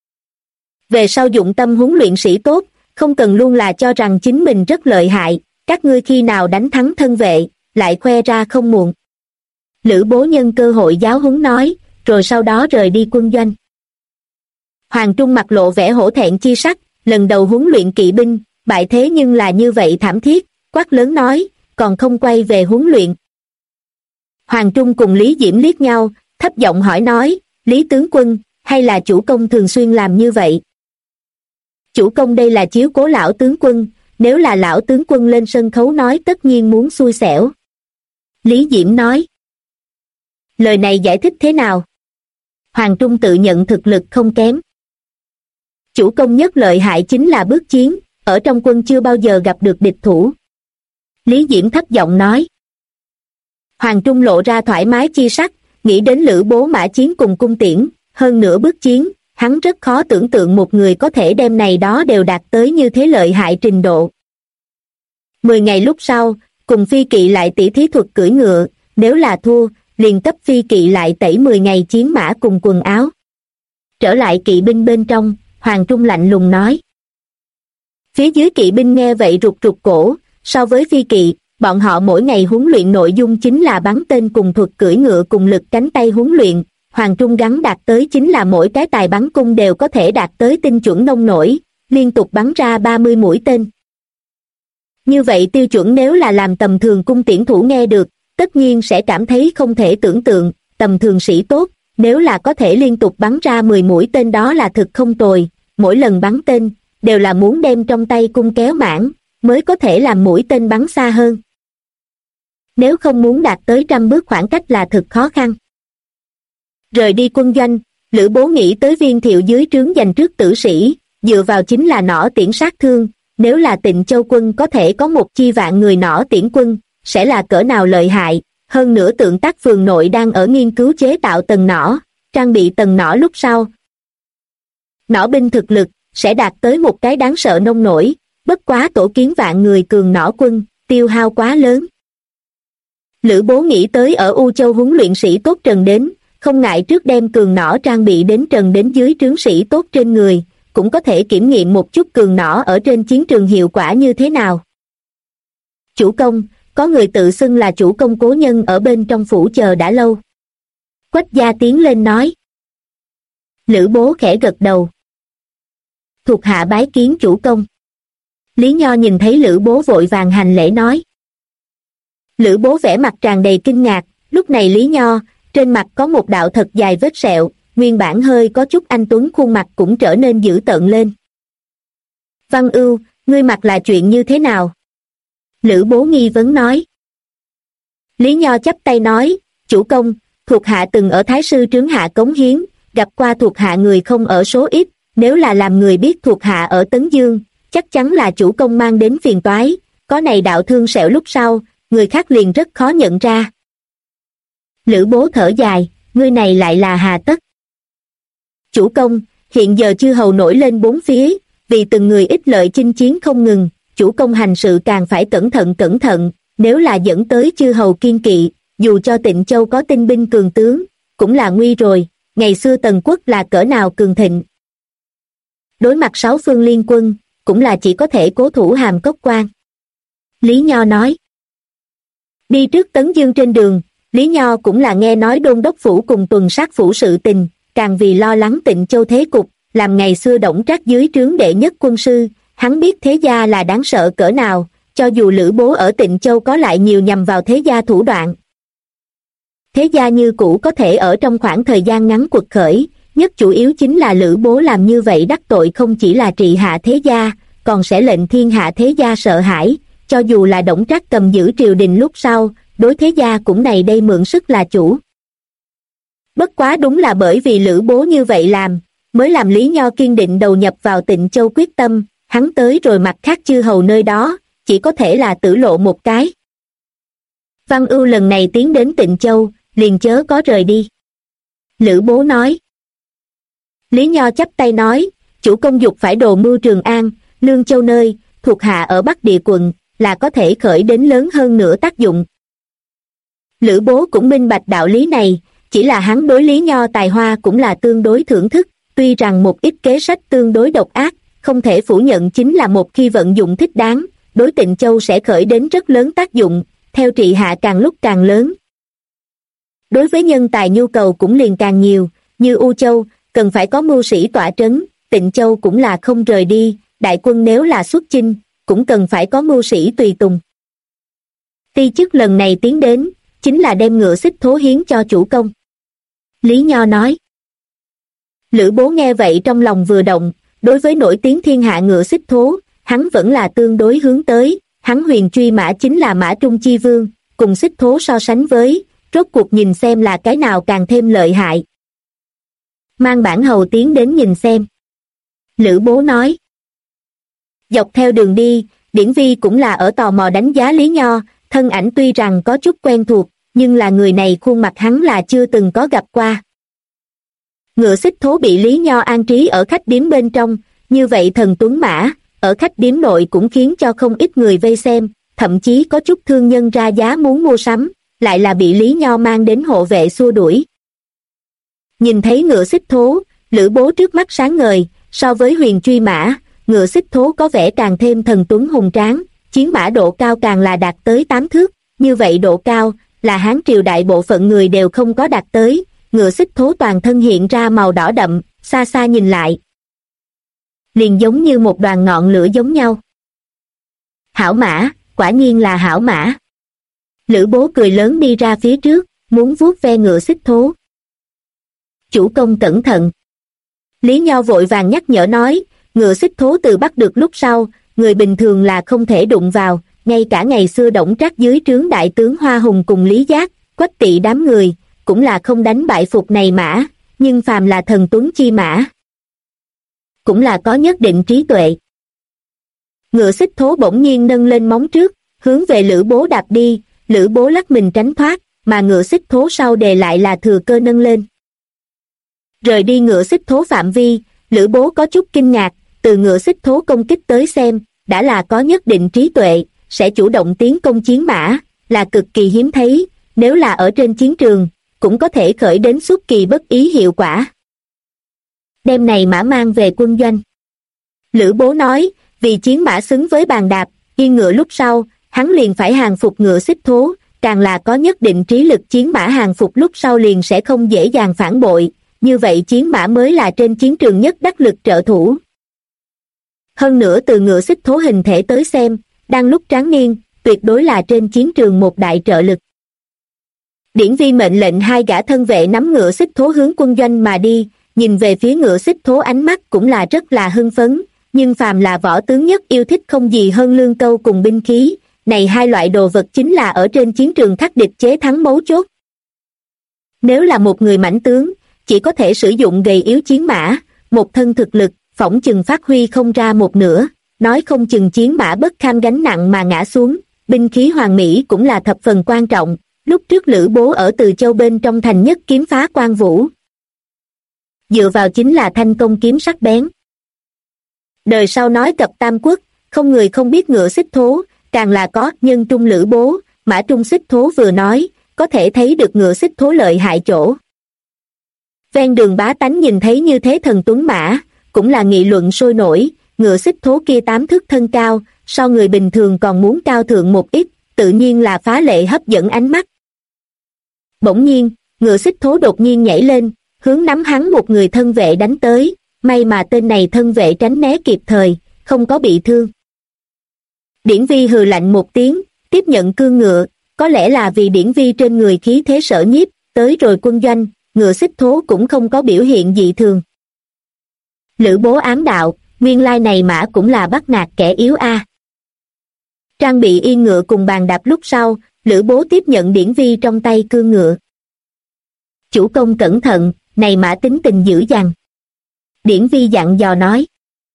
Về sau dụng tâm huấn luyện sĩ tốt, không cần luôn là cho rằng chính mình rất lợi hại, các ngươi khi nào đánh thắng thân vệ, lại khoe ra không muộn. Lữ Bố nhân cơ hội giáo huấn nói, rồi sau đó rời đi quân doanh. Hoàng Trung mặt lộ vẻ hổ thẹn chi sắc, lần đầu huấn luyện kỵ binh, bại thế nhưng là như vậy thảm thiết, quát lớn nói, còn không quay về huấn luyện. Hoàng Trung cùng Lý Diễm liếc nhau, thấp giọng hỏi nói, Lý tướng quân, hay là chủ công thường xuyên làm như vậy? Chủ công đây là chiếu cố lão tướng quân, nếu là lão tướng quân lên sân khấu nói tất nhiên muốn xui xẻo. Lý Diễm nói. Lời này giải thích thế nào? Hoàng Trung tự nhận thực lực không kém. Chủ công nhất lợi hại chính là bước chiến, ở trong quân chưa bao giờ gặp được địch thủ. Lý Diễm thấp giọng nói. Hoàng Trung lộ ra thoải mái chi sắc, nghĩ đến Lữ Bố mã chiến cùng cung tiễn, hơn nữa bước chiến, hắn rất khó tưởng tượng một người có thể đem này đó đều đạt tới như thế lợi hại trình độ. 10 ngày lúc sau, cùng phi kỵ lại tỉ thí thuật cưỡi ngựa, nếu là thua, liền cấp phi kỵ lại tẩy 10 ngày chiến mã cùng quần áo. Trở lại kỵ binh bên trong, Hoàng Trung lạnh lùng nói. Phía dưới kỵ binh nghe vậy rụt rụt cổ, so với phi kỵ, bọn họ mỗi ngày huấn luyện nội dung chính là bắn tên cùng thuật cưỡi ngựa cùng lực cánh tay huấn luyện. Hoàng Trung gắn đạt tới chính là mỗi cái tài bắn cung đều có thể đạt tới tinh chuẩn nông nổi, liên tục bắn ra 30 mũi tên. Như vậy tiêu chuẩn nếu là làm tầm thường cung tiễn thủ nghe được, tất nhiên sẽ cảm thấy không thể tưởng tượng, tầm thường sĩ tốt, nếu là có thể liên tục bắn ra 10 mũi tên đó là thực không tồi, mỗi lần bắn tên, đều là muốn đem trong tay cung kéo mãn, mới có thể làm mũi tên bắn xa hơn. Nếu không muốn đạt tới 100 bước khoảng cách là thực khó khăn. Rời đi quân doanh, Lữ Bố nghĩ tới Viên Thiệu dưới trướng giành trước tử sĩ, dựa vào chính là nỏ tiễn sát thương, nếu là Tịnh Châu quân có thể có một chi vạn người nỏ tiễn quân, sẽ là cỡ nào lợi hại, hơn nữa Tượng Tác phường nội đang ở nghiên cứu chế tạo tầng nỏ, trang bị tầng nỏ lúc sau. Nỏ binh thực lực, sẽ đạt tới một cái đáng sợ nông nổi, bất quá tổ kiến vạn người cường nỏ quân, tiêu hao quá lớn. Lữ Bố nghĩ tới ở U Châu huấn luyện sĩ tốt Trần đến, không ngại trước đem cường nỏ trang bị đến Trần đến dưới trướng sĩ tốt trên người, cũng có thể kiểm nghiệm một chút cường nỏ ở trên chiến trường hiệu quả như thế nào. Chủ công, có người tự xưng là chủ công cố nhân ở bên trong phủ chờ đã lâu. Quách gia tiến lên nói. Lữ Bố khẽ gật đầu. Thuộc hạ bái kiến chủ công. Lý Nho nhìn thấy Lữ Bố vội vàng hành lễ nói. Lữ Bố vẻ mặt tràn đầy kinh ngạc, lúc này Lý Nho, trên mặt có một đạo thật dài vết sẹo, nguyên bản hơi có chút anh tuấn khuôn mặt cũng trở nên dữ tợn lên. Văn Ưu, ngươi mặt là chuyện như thế nào? Lữ Bố nghi vấn nói. Lý Nho chắp tay nói, chủ công, thuộc hạ từng ở Thái sư trướng hạ cống hiến, gặp qua thuộc hạ người không ở số ít, nếu là làm người biết thuộc hạ ở Tấn Dương, chắc chắn là chủ công mang đến phiền toái, có này đạo thương sẹo lúc sau, người khác liền rất khó nhận ra. Lữ Bố thở dài, ngươi này lại là hà tất. Chủ công, hiện giờ chư hầu nổi lên bốn phía, vì từng người ích lợi chinh chiến không ngừng, chủ công hành sự càng phải cẩn thận, nếu là dẫn tới chư hầu kiên kỵ, dù cho Tịnh Châu có tinh binh cường tướng, cũng là nguy rồi, ngày xưa Tần quốc là cỡ nào cường thịnh. Đối mặt 6 phương liên quân, cũng là chỉ có thể cố thủ Hàm Cốc quan. Lý Nho nói. Đi trước Tấn Dương trên đường, Lý Nho cũng là nghe nói đôn đốc phủ cùng tuần sát phủ sự tình, càng vì lo lắng Tịnh Châu thế cục, làm ngày xưa Đổng Trác dưới trướng đệ nhất quân sư, hắn biết thế gia là đáng sợ cỡ nào, cho dù Lữ Bố ở Tịnh Châu có lại nhiều nhằm vào thế gia thủ đoạn. Thế gia như cũ có thể ở trong khoảng thời gian ngắn quật khởi, nhất chủ yếu chính là Lữ Bố làm như vậy đắc tội không chỉ là trị hạ thế gia, còn sẽ lệnh thiên hạ thế gia sợ hãi, cho dù là Đổng Trác cầm giữ triều đình lúc sau, đối thế gia cũng này đây mượn sức là chủ. Bất quá đúng là bởi vì Lữ Bố như vậy làm, mới làm Lý Nho kiên định đầu nhập vào Tịnh Châu quyết tâm, hắn tới rồi mặt khác chư hầu nơi đó, chỉ có thể là tử lộ một cái. Văn Ưu lần này tiến đến Tịnh Châu, liền chớ có rời đi. Lữ Bố nói. Lý Nho chắp tay nói, chủ công dục phải đồ mưu Trường An, Lương Châu nơi, thuộc hạ ở Bắc Địa quận, là có thể khởi đến lớn hơn nữa tác dụng. Lữ Bố cũng minh bạch đạo lý này, chỉ là hắn đối Lý Nho tài hoa cũng là tương đối thưởng thức, tuy rằng một ít kế sách tương đối độc ác, không thể phủ nhận chính là một khi vận dụng thích đáng, đối Tịnh Châu sẽ khởi đến rất lớn tác dụng, theo trị hạ càng lúc càng lớn. Đối với nhân tài nhu cầu cũng liền càng nhiều, như U Châu, cần phải có mưu sĩ tọa trấn, Tịnh Châu cũng là không rời đi, đại quân nếu là xuất chinh, cũng cần phải có mưu sĩ tùy tùng. Ti chức lần này tiến đến, chính là đem ngựa xích thố hiến cho chủ công. Lý Nho nói. Lữ Bố nghe vậy trong lòng vừa động, đối với nổi tiếng thiên hạ ngựa xích thố, hắn vẫn là tương đối hướng tới, hắn huyền truy mã chính là Mã Trung chi vương, cùng Xích Thố so sánh với, rốt cuộc nhìn xem là cái nào càng thêm lợi hại. Mang bản hầu tiến đến nhìn xem. Lữ Bố nói. Dọc theo đường đi, Điển Vi cũng là ở tò mò đánh giá Lý Nho, thân ảnh tuy rằng có chút quen thuộc, nhưng là người này khuôn mặt hắn là chưa từng có gặp qua. Ngựa Xích Thố bị Lý Nho an trí ở khách điếm bên trong, như vậy thần tuấn mã, ở khách điếm nội cũng khiến cho không ít người vây xem, thậm chí có chút thương nhân ra giá muốn mua sắm, lại là bị Lý Nho mang đến hộ vệ xua đuổi. Nhìn thấy ngựa Xích Thố, Lữ Bố trước mắt sáng ngời, so với huyền truy mã, ngựa Xích Thố có vẻ càng thêm thần tuấn hùng tráng, chiến mã độ cao càng là đạt tới 8 thước, như vậy độ cao là Hán triều đại bộ phận người đều không có đạt tới. Ngựa Xích Thố toàn thân hiện ra màu đỏ đậm, xa xa nhìn lại liền giống như một đoàn ngọn lửa giống nhau. Hảo mã, quả nhiên là hảo mã. Lữ Bố cười lớn đi ra phía trước, muốn vuốt ve ngựa Xích Thố. Chủ công cẩn thận. Lý Nho vội vàng nhắc nhở nói, ngựa Xích Thố từ bắt được lúc sau, người bình thường là không thể đụng vào, ngay cả ngày xưa Đổng Trác dưới trướng đại tướng Hoa Hùng cùng Lý Giác, Quách Tỵ đám người, cũng là không đánh bại phục này mã, nhưng phàm là thần tuấn chi mã, cũng là có nhất định trí tuệ. Ngựa Xích Thố bỗng nhiên nâng lên móng trước, hướng về Lữ Bố đạp đi, Lữ Bố lắc mình tránh thoát, mà ngựa Xích Thố sau đề lại là thừa cơ nâng lên. Rời đi ngựa Xích Thố phạm vi, Lữ Bố có chút kinh ngạc, từ ngựa Xích Thố công kích tới xem, đã là có nhất định trí tuệ, sẽ chủ động tiến công chiến mã, là cực kỳ hiếm thấy, nếu là ở trên chiến trường, cũng có thể khởi đến xuất kỳ bất ý hiệu quả. Đêm này mã mang về quân doanh. Lữ Bố nói, vì chiến mã xứng với bàn đạp, yên ngựa lúc sau, hắn liền phải hàng phục ngựa Xích Thố, càng là có nhất định trí lực chiến mã hàng phục lúc sau liền sẽ không dễ dàng phản bội, như vậy chiến mã mới là trên chiến trường nhất đắc lực trợ thủ. Hơn nữa từ ngựa Xích Thố hình thể tới xem, đang lúc tráng niên, tuyệt đối là trên chiến trường một đại trợ lực. Điển Vi mệnh lệnh hai gã thân vệ nắm ngựa Xích Thố hướng quân doanh mà đi, nhìn về phía ngựa Xích Thố ánh mắt cũng là rất là hưng phấn, nhưng phàm là võ tướng nhất yêu thích không gì hơn lương câu cùng binh khí, này hai loại đồ vật chính là ở trên chiến trường khắc địch chế thắng mấu chốt. Nếu là một người mãnh tướng, chỉ có thể sử dụng gầy yếu chiến mã, một thân thực lực, phỏng chừng phát huy không ra một nửa, nói không chừng chiến mã bất kham gánh nặng mà ngã xuống, binh khí hoàn mỹ cũng là thập phần quan trọng. Lúc trước Lữ Bố ở Từ Châu bên trong thành nhất kiếm phá Quan Vũ, dựa vào chính là thanh công kiếm sắc bén. Đời sau nói cập Tam Quốc, không người không biết ngựa Xích Thố, càng là có nhân trung Lữ Bố, mã trung Xích Thố vừa nói, có thể thấy được ngựa Xích Thố lợi hại chỗ. Ven đường bá tánh nhìn thấy như thế thần tuấn mã, cũng là nghị luận sôi nổi, ngựa Xích Thố kia 8 thước thân cao, so người bình thường còn muốn cao thượng một ít, tự nhiên là phá lệ hấp dẫn ánh mắt. Bỗng nhiên, ngựa Xích Thố đột nhiên nhảy lên, hướng nắm hắn một người thân vệ đánh tới, may mà tên này thân vệ tránh né kịp thời, không có bị thương. Điển Vi hừ lạnh một tiếng, tiếp nhận cương ngựa, có lẽ là vì Điển Vi trên người khí thế sở nhiếp, tới rồi quân doanh, ngựa Xích Thố cũng không có biểu hiện dị thường. Lữ Bố ám đạo, nguyên lai này mã cũng là bắt nạt kẻ yếu a. Trang bị yên ngựa cùng bàn đạp lúc sau, Lữ Bố tiếp nhận Điển Vi trong tay cương ngựa. Chủ công cẩn thận, này mã tính tình dữ dằn. Điển Vi dặn dò nói.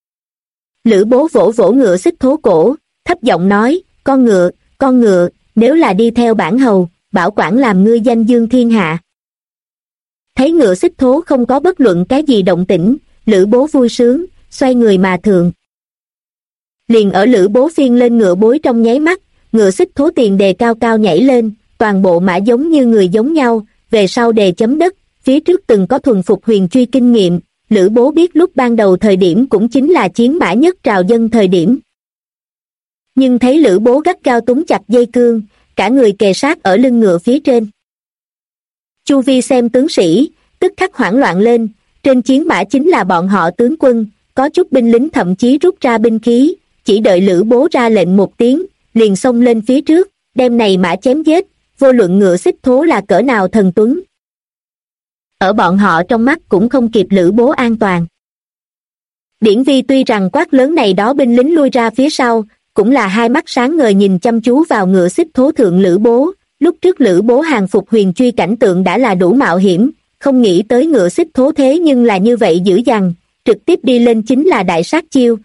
Lữ Bố vỗ vỗ ngựa Xích Thố cổ, thấp giọng nói, con ngựa, nếu là đi theo bản hầu, bảo quản làm ngươi danh dương thiên hạ. Thấy ngựa Xích Thố không có bất luận cái gì động tĩnh, Lữ Bố vui sướng, xoay người mà thượng. Liền ở Lữ Bố phiên lên ngựa bối trong nháy mắt, ngựa Xích Thố tiền đề cao cao nhảy lên, toàn bộ mã giống như người giống nhau, về sau đề chấm đất, phía trước từng có thuần phục huyền truy kinh nghiệm, Lữ Bố biết lúc ban đầu thời điểm cũng chính là chiến mã nhất trào dân thời điểm. Nhưng thấy Lữ Bố gắt gao túng chặt dây cương, cả người kề sát ở lưng ngựa phía trên. Chu vi xem tướng sĩ, tức khắc hoảng loạn lên, trên chiến mã chính là bọn họ tướng quân, có chút binh lính thậm chí rút ra binh khí, chỉ đợi Lữ Bố ra lệnh một tiếng, liền xông lên phía trước, đem này mã chém giết, vô luận ngựa Xích Thố là cỡ nào thần tuấn. Ở bọn họ trong mắt cũng không kịp Lữ Bố an toàn. Điển Vi tuy rằng quát lớn này đó binh lính lui ra phía sau, cũng là hai mắt sáng ngời nhìn chăm chú vào ngựa xích thố thượng Lữ Bố. Lúc trước Lữ Bố hàng phục Huyền Truy cảnh tượng đã là đủ mạo hiểm, không nghĩ tới ngựa xích thố thế nhưng là như vậy dữ dằn, trực tiếp đi lên chính là đại sát chiêu.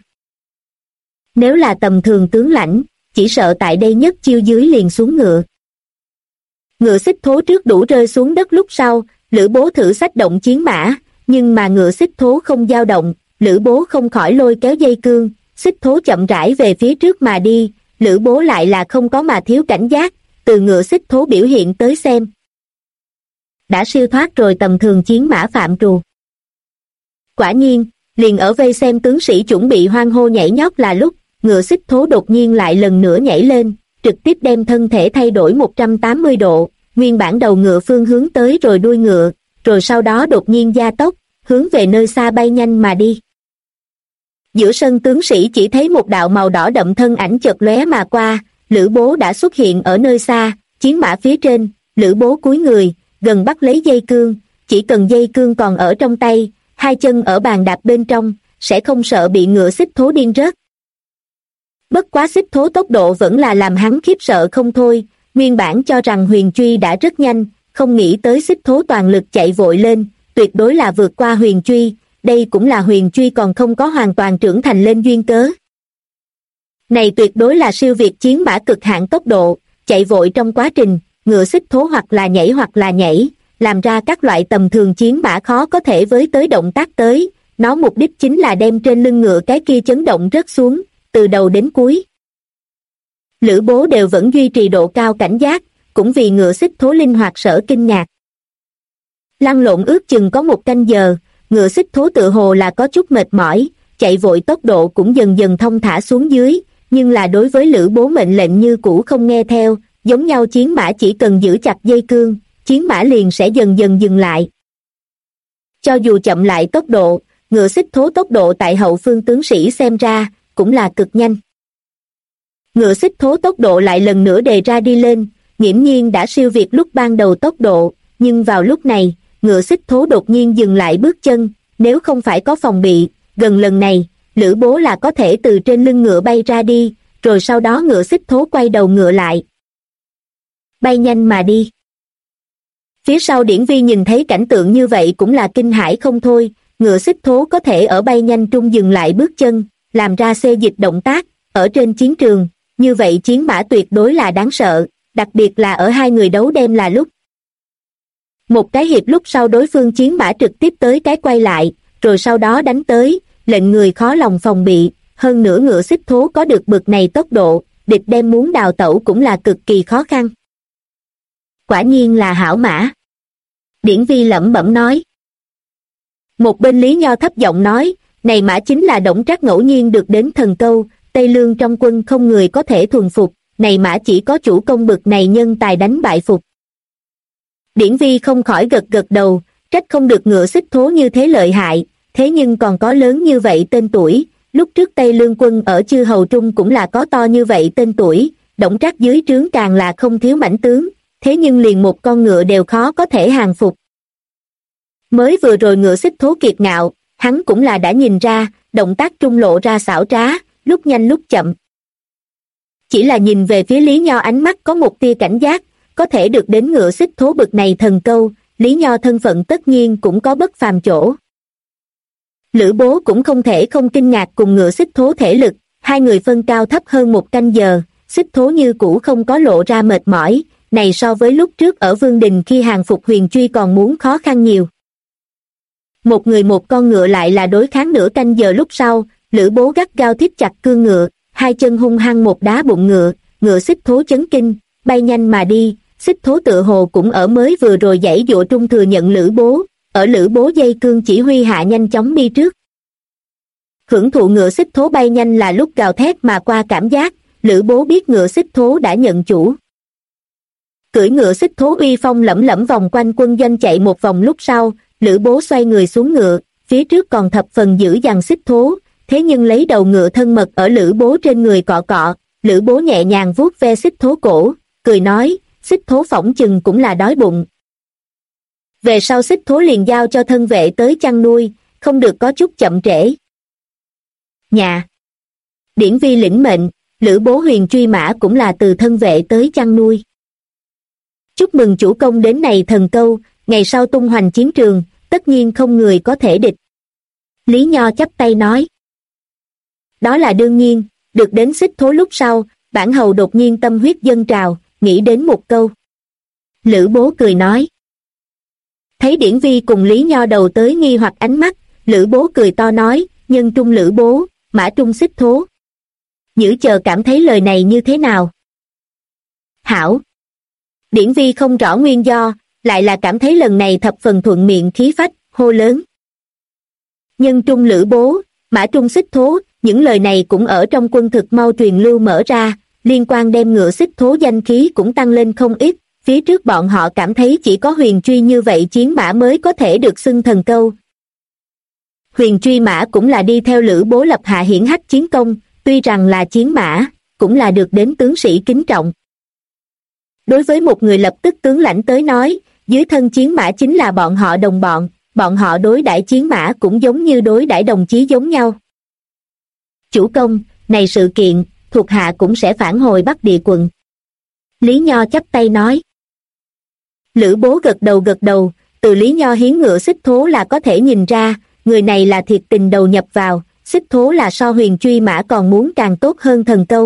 Nếu là tầm thường tướng lãnh, chỉ sợ tại đây nhất chiêu dưới liền xuống ngựa. Ngựa xích thố trước đủ rơi xuống đất lúc sau, Lữ Bố thử xách động chiến mã, nhưng mà ngựa xích thố không dao động, Lữ Bố không khỏi lôi kéo dây cương, xích thố chậm rãi về phía trước mà đi, Lữ Bố lại là không có mà thiếu cảnh giác, từ ngựa xích thố biểu hiện tới xem. Đã siêu thoát rồi tầm thường chiến mã phạm trù. Quả nhiên, liền ở vây xem tướng sĩ chuẩn bị hoan hô nhảy nhót là lúc, ngựa xích thố đột nhiên lại lần nữa nhảy lên, trực tiếp đem thân thể thay đổi 180 độ, nguyên bản đầu ngựa phương hướng tới rồi đuôi ngựa, rồi sau đó đột nhiên gia tốc, hướng về nơi xa bay nhanh mà đi. Giữa sân tướng sĩ chỉ thấy một đạo màu đỏ đậm thân ảnh chợt lóe mà qua, Lữ Bố đã xuất hiện ở nơi xa, chiến mã phía trên, Lữ Bố cúi người, gần bắt lấy dây cương, chỉ cần dây cương còn ở trong tay, hai chân ở bàn đạp bên trong, sẽ không sợ bị ngựa xích thố điên rớt. Bất quá xích thố tốc độ vẫn là làm hắn khiếp sợ không thôi, nguyên bản cho rằng Huyền Truy đã rất nhanh, không nghĩ tới xích thố toàn lực chạy vội lên, tuyệt đối là vượt qua Huyền Truy, đây cũng là Huyền Truy còn không có hoàn toàn trưởng thành lên duyên cớ. Này tuyệt đối là siêu việt chiến mã cực hạn tốc độ, chạy vội trong quá trình, ngựa xích thố hoặc là nhảy, làm ra các loại tầm thường chiến mã khó có thể với tới động tác tới, nó mục đích chính là đem trên lưng ngựa cái kia chấn động rớt xuống, từ đầu đến cuối. Lữ Bố đều vẫn duy trì độ cao cảnh giác, cũng vì ngựa xích thố linh hoạt sở kinh ngạc. Lăn lộn ước chừng có 1 canh giờ, ngựa xích thố tự hồ là có chút mệt mỏi, chạy vội tốc độ cũng dần dần thong thả xuống dưới, nhưng là đối với Lữ Bố mệnh lệnh như cũ không nghe theo, giống nhau chiến mã chỉ cần giữ chặt dây cương, chiến mã liền sẽ dần dần dừng lại. Cho dù chậm lại tốc độ, ngựa xích thố tốc độ tại hậu phương tướng sĩ xem ra, cũng là cực nhanh. Ngựa xích thố tốc độ lại lần nữa đề ra đi lên, nghiễm nhiên đã siêu việt lúc ban đầu tốc độ, nhưng vào lúc này, ngựa xích thố đột nhiên dừng lại bước chân, nếu không phải có phòng bị, gần lần này, Lữ Bố là có thể từ trên lưng ngựa bay ra đi, rồi sau đó ngựa xích thố quay đầu ngựa lại. Bay nhanh mà đi. Phía sau Điển Vi nhìn thấy cảnh tượng như vậy cũng là kinh hãi không thôi, ngựa xích thố có thể ở bay nhanh trung dừng lại bước chân, làm ra xê dịch động tác, ở trên chiến trường, như vậy chiến mã tuyệt đối là đáng sợ, đặc biệt là ở hai người đấu đêm là lúc. Một cái hiệp lúc sau đối phương chiến mã trực tiếp tới cái quay lại, rồi sau đó đánh tới, lệnh người khó lòng phòng bị, hơn nữa ngựa xích thố có được bực này tốc độ, địch đem muốn đào tẩu cũng là cực kỳ khó khăn. Quả nhiên là hảo mã. Điển Vi lẩm bẩm nói. Một bên Lý Nho thấp giọng nói, này mã chính là Đổng Trác ngẫu nhiên được đến thần câu, Tây Lương trong quân không người có thể thuần phục, này mã chỉ có chủ công bực này nhân tài đánh bại phục. Điển Vi không khỏi gật gật đầu, trách không được ngựa xích thố như thế lợi hại, thế nhưng còn có lớn như vậy tên tuổi, lúc trước Tây Lương quân ở Chư Hầu Trung cũng là có to như vậy tên tuổi, Đổng Trác dưới trướng càng là không thiếu mãnh tướng, thế nhưng liền một con ngựa đều khó có thể hàng phục. Mới vừa rồi ngựa xích thố kiệt ngạo, hắn cũng là đã nhìn ra, động tác trung lộ ra xảo trá, lúc nhanh lúc chậm. Chỉ là nhìn về phía Lý Nho ánh mắt có một tia cảnh giác, có thể được đến ngựa xích thố bực này thần câu, Lý Nho thân phận tất nhiên cũng có bất phàm chỗ. Lữ Bố cũng không thể không kinh ngạc cùng ngựa xích thố thể lực, hai người phân cao thấp hơn 1 canh giờ, xích thố như cũ không có lộ ra mệt mỏi, này so với lúc trước ở Vương Đình khi hàng phục Huyền Truy còn muốn khó khăn nhiều. Một người một con ngựa lại là đối kháng nửa canh giờ lúc sau, Lữ Bố gắt gao thít chặt cương ngựa, hai chân hung hăng một đá bụng ngựa, ngựa xích thố chấn kinh, bay nhanh mà đi, xích thố tự hồ cũng ở mới vừa rồi giãy dụa trung thừa nhận Lữ Bố, ở Lữ Bố dây cương chỉ huy hạ nhanh chóng đi trước. Hưởng thụ ngựa xích thố bay nhanh là lúc gào thét mà qua cảm giác, Lữ Bố biết ngựa xích thố đã nhận chủ. Cưỡi ngựa xích thố uy phong lẫm lẫm vòng quanh quân doanh chạy một vòng lúc sau, Lữ Bố xoay người xuống ngựa, phía trước còn thập phần giữ dằn xích thố, thế nhưng lấy đầu ngựa thân mật ở Lữ Bố trên người cọ cọ, Lữ Bố nhẹ nhàng vuốt ve xích thố cổ, cười nói, xích thố phỏng chừng cũng là đói bụng. Về sau xích thố liền giao cho thân vệ tới chăn nuôi, không được có chút chậm trễ. Nhà Điển Vi lĩnh mệnh, Lữ Bố huyền truy mã cũng là từ thân vệ tới chăn nuôi. Chúc mừng chủ công đến này thần câu, ngày sau tung hoành chiến trường, tất nhiên không người có thể địch. Lý Nho chắp tay nói. Đó là đương nhiên, được đến Xích Thố lúc sau, bản hầu đột nhiên tâm huyết dâng trào, nghĩ đến một câu. Lữ Bố cười nói. Thấy Điển Vi cùng Lý Nho đầu tới nghi hoặc ánh mắt, Lữ Bố cười to nói, nhân trung Lữ Bố, mã trung Xích Thố. Nhữ chờ cảm thấy lời này như thế nào? Hảo. Điển Vi không rõ nguyên do, lại là cảm thấy lần này thập phần thuận miệng khí phách, hô lớn. Nhân trung Lữ Bố, mã trung Xích Thố, những lời này cũng ở trong quân thực mau truyền lưu mở ra, liên quan đem ngựa Xích Thố danh khí cũng tăng lên không ít, phía trước bọn họ cảm thấy chỉ có huyền truy như vậy chiến mã mới có thể được xưng thần câu. Huyền truy mã cũng là đi theo Lữ Bố lập hạ hiển hách chiến công, tuy rằng là chiến mã, cũng là được đến tướng sĩ kính trọng. Đối với một người lập tức tướng lãnh tới nói, dưới thân chiến mã chính là bọn họ đồng bọn họ đối đãi chiến mã cũng giống như đối đãi đồng chí giống nhau. Chủ công, này sự kiện, thuộc hạ cũng sẽ phản hồi Bắc Địa quận. Lý Nho chắp tay nói. Lữ Bố gật đầu, từ Lý Nho hiến ngựa Xích Thố là có thể nhìn ra, người này là thiệt tình đầu nhập vào, Xích Thố là so huyền truy mã còn muốn càng tốt hơn thần câu.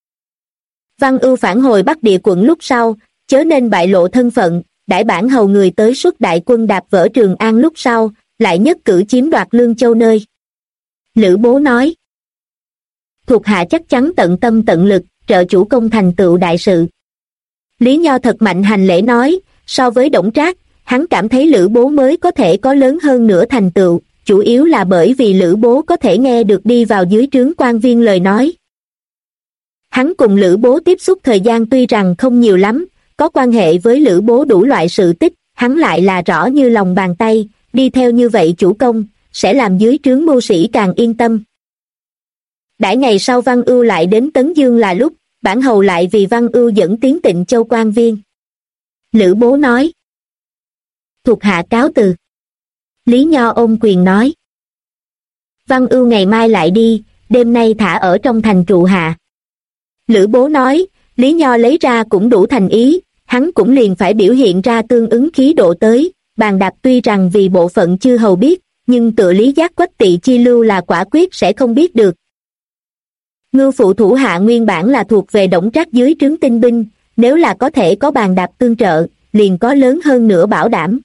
Văn Ưu phản hồi Bắc Địa quận lúc sau, chớ nên bại lộ thân phận, đãi bản hầu người tới xuất đại quân đạp vỡ Trường An lúc sau, lại nhất cử chiếm đoạt Lương Châu nơi. Lữ Bố nói. Thuộc hạ chắc chắn tận tâm tận lực, trợ chủ công thành tựu đại sự. Lý Nho thật mạnh hành lễ nói, so với Đổng Trác, hắn cảm thấy Lữ Bố mới có thể có lớn hơn nữa thành tựu, chủ yếu là bởi vì Lữ Bố có thể nghe được đi vào dưới trướng quan viên lời nói. Hắn cùng Lữ Bố tiếp xúc thời gian tuy rằng không nhiều lắm, có quan hệ với Lữ Bố đủ loại sự tích, hắn lại là rõ như lòng bàn tay, đi theo như vậy chủ công, sẽ làm dưới trướng mưu sĩ càng yên tâm. Đãi ngày sau Văn Ưu lại đến Tấn Dương là lúc, bản hầu lại vì Văn Ưu dẫn tiến Tịnh Châu quan viên. Lữ Bố nói. Thuộc hạ cáo từ. Lý Nho ôm quyền nói. Văn Ưu ngày mai lại đi, đêm nay thả ở trong thành trụ hạ. Lữ Bố nói, Lý Nho lấy ra cũng đủ thành ý, hắn cũng liền phải biểu hiện ra tương ứng khí độ tới, Bàn Đạp tuy rằng vì bộ phận chư hầu biết, nhưng tựa Lý Giác Quách Tỵ chi lưu là quả quyết sẽ không biết được. Ngưu phụ thủ hạ nguyên bản là thuộc về Đổng Trác dưới trướng tinh binh, nếu là có thể có Bàn Đạp tương trợ, liền có lớn hơn nữa bảo đảm.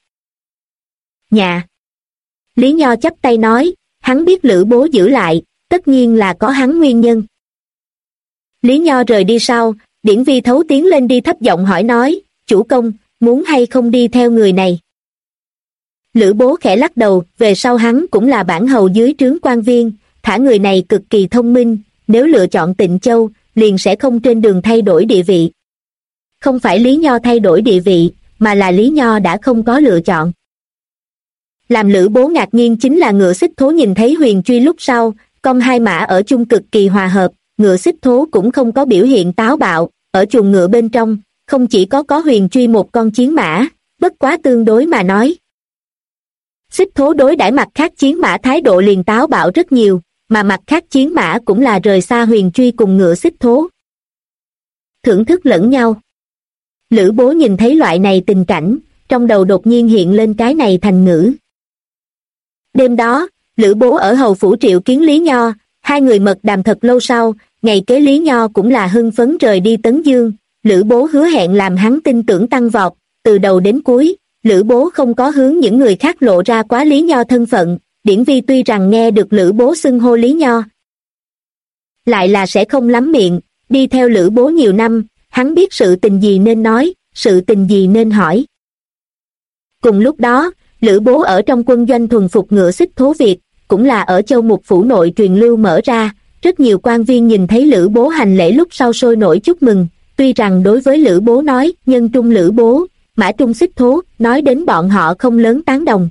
Nhà Lý Nho chắp tay nói, hắn biết Lữ Bố giữ lại, tất nhiên là có hắn nguyên nhân. Lý Nho rời đi sau, Điển Vi thấu tiến lên đi thấp giọng hỏi nói, chủ công, muốn hay không đi theo người này? Lữ Bố khẽ lắc đầu, về sau hắn cũng là bản hầu dưới trướng quan viên, thả người này cực kỳ thông minh, nếu lựa chọn Tịnh Châu, liền sẽ không trên đường thay đổi địa vị. Không phải Lý Nho thay đổi địa vị, mà là Lý Nho đã không có lựa chọn. Làm Lữ Bố ngạc nhiên chính là ngựa Xích Thố nhìn thấy huyền truy lúc sau, cong hai mã ở chung cực kỳ hòa hợp, ngựa Xích Thố cũng không có biểu hiện táo bạo, ở chuồng ngựa bên trong, không chỉ có huyền truy một con chiến mã, bất quá tương đối mà nói. Xích Thố đối đãi mặt khác chiến mã thái độ liền táo bạo rất nhiều, mà mặt khác chiến mã cũng là rời xa huyền truy cùng ngựa Xích Thố. Thưởng thức lẫn nhau. Lữ Bố nhìn thấy loại này tình cảnh, trong đầu đột nhiên hiện lên cái này thành ngữ. Đêm đó, Lữ Bố ở hầu phủ triệu kiến Lý Nho, hai người mật đàm thật lâu sau, ngày kế Lý Nho cũng là hưng phấn rời đi Tấn Dương, Lữ Bố hứa hẹn làm hắn tin tưởng tăng vọt, từ đầu đến cuối, Lữ Bố không có hướng những người khác lộ ra quá Lý Nho thân phận, Điển Vi tuy rằng nghe được Lữ Bố xưng hô Lý Nho, lại là sẽ không lắm miệng, đi theo Lữ Bố nhiều năm, hắn biết sự tình gì nên nói, sự tình gì nên hỏi. Cùng lúc đó, Lữ Bố ở trong quân doanh thuần phục ngựa Xích Thố Việt, cũng là ở Châu Mục phủ nội truyền lưu mở ra, rất nhiều quan viên nhìn thấy Lữ Bố hành lễ lúc sau sôi nổi chúc mừng, tuy rằng đối với Lữ Bố nói, nhân trung Lữ Bố, mã trung Xích Thố, nói đến bọn họ không lớn tán đồng.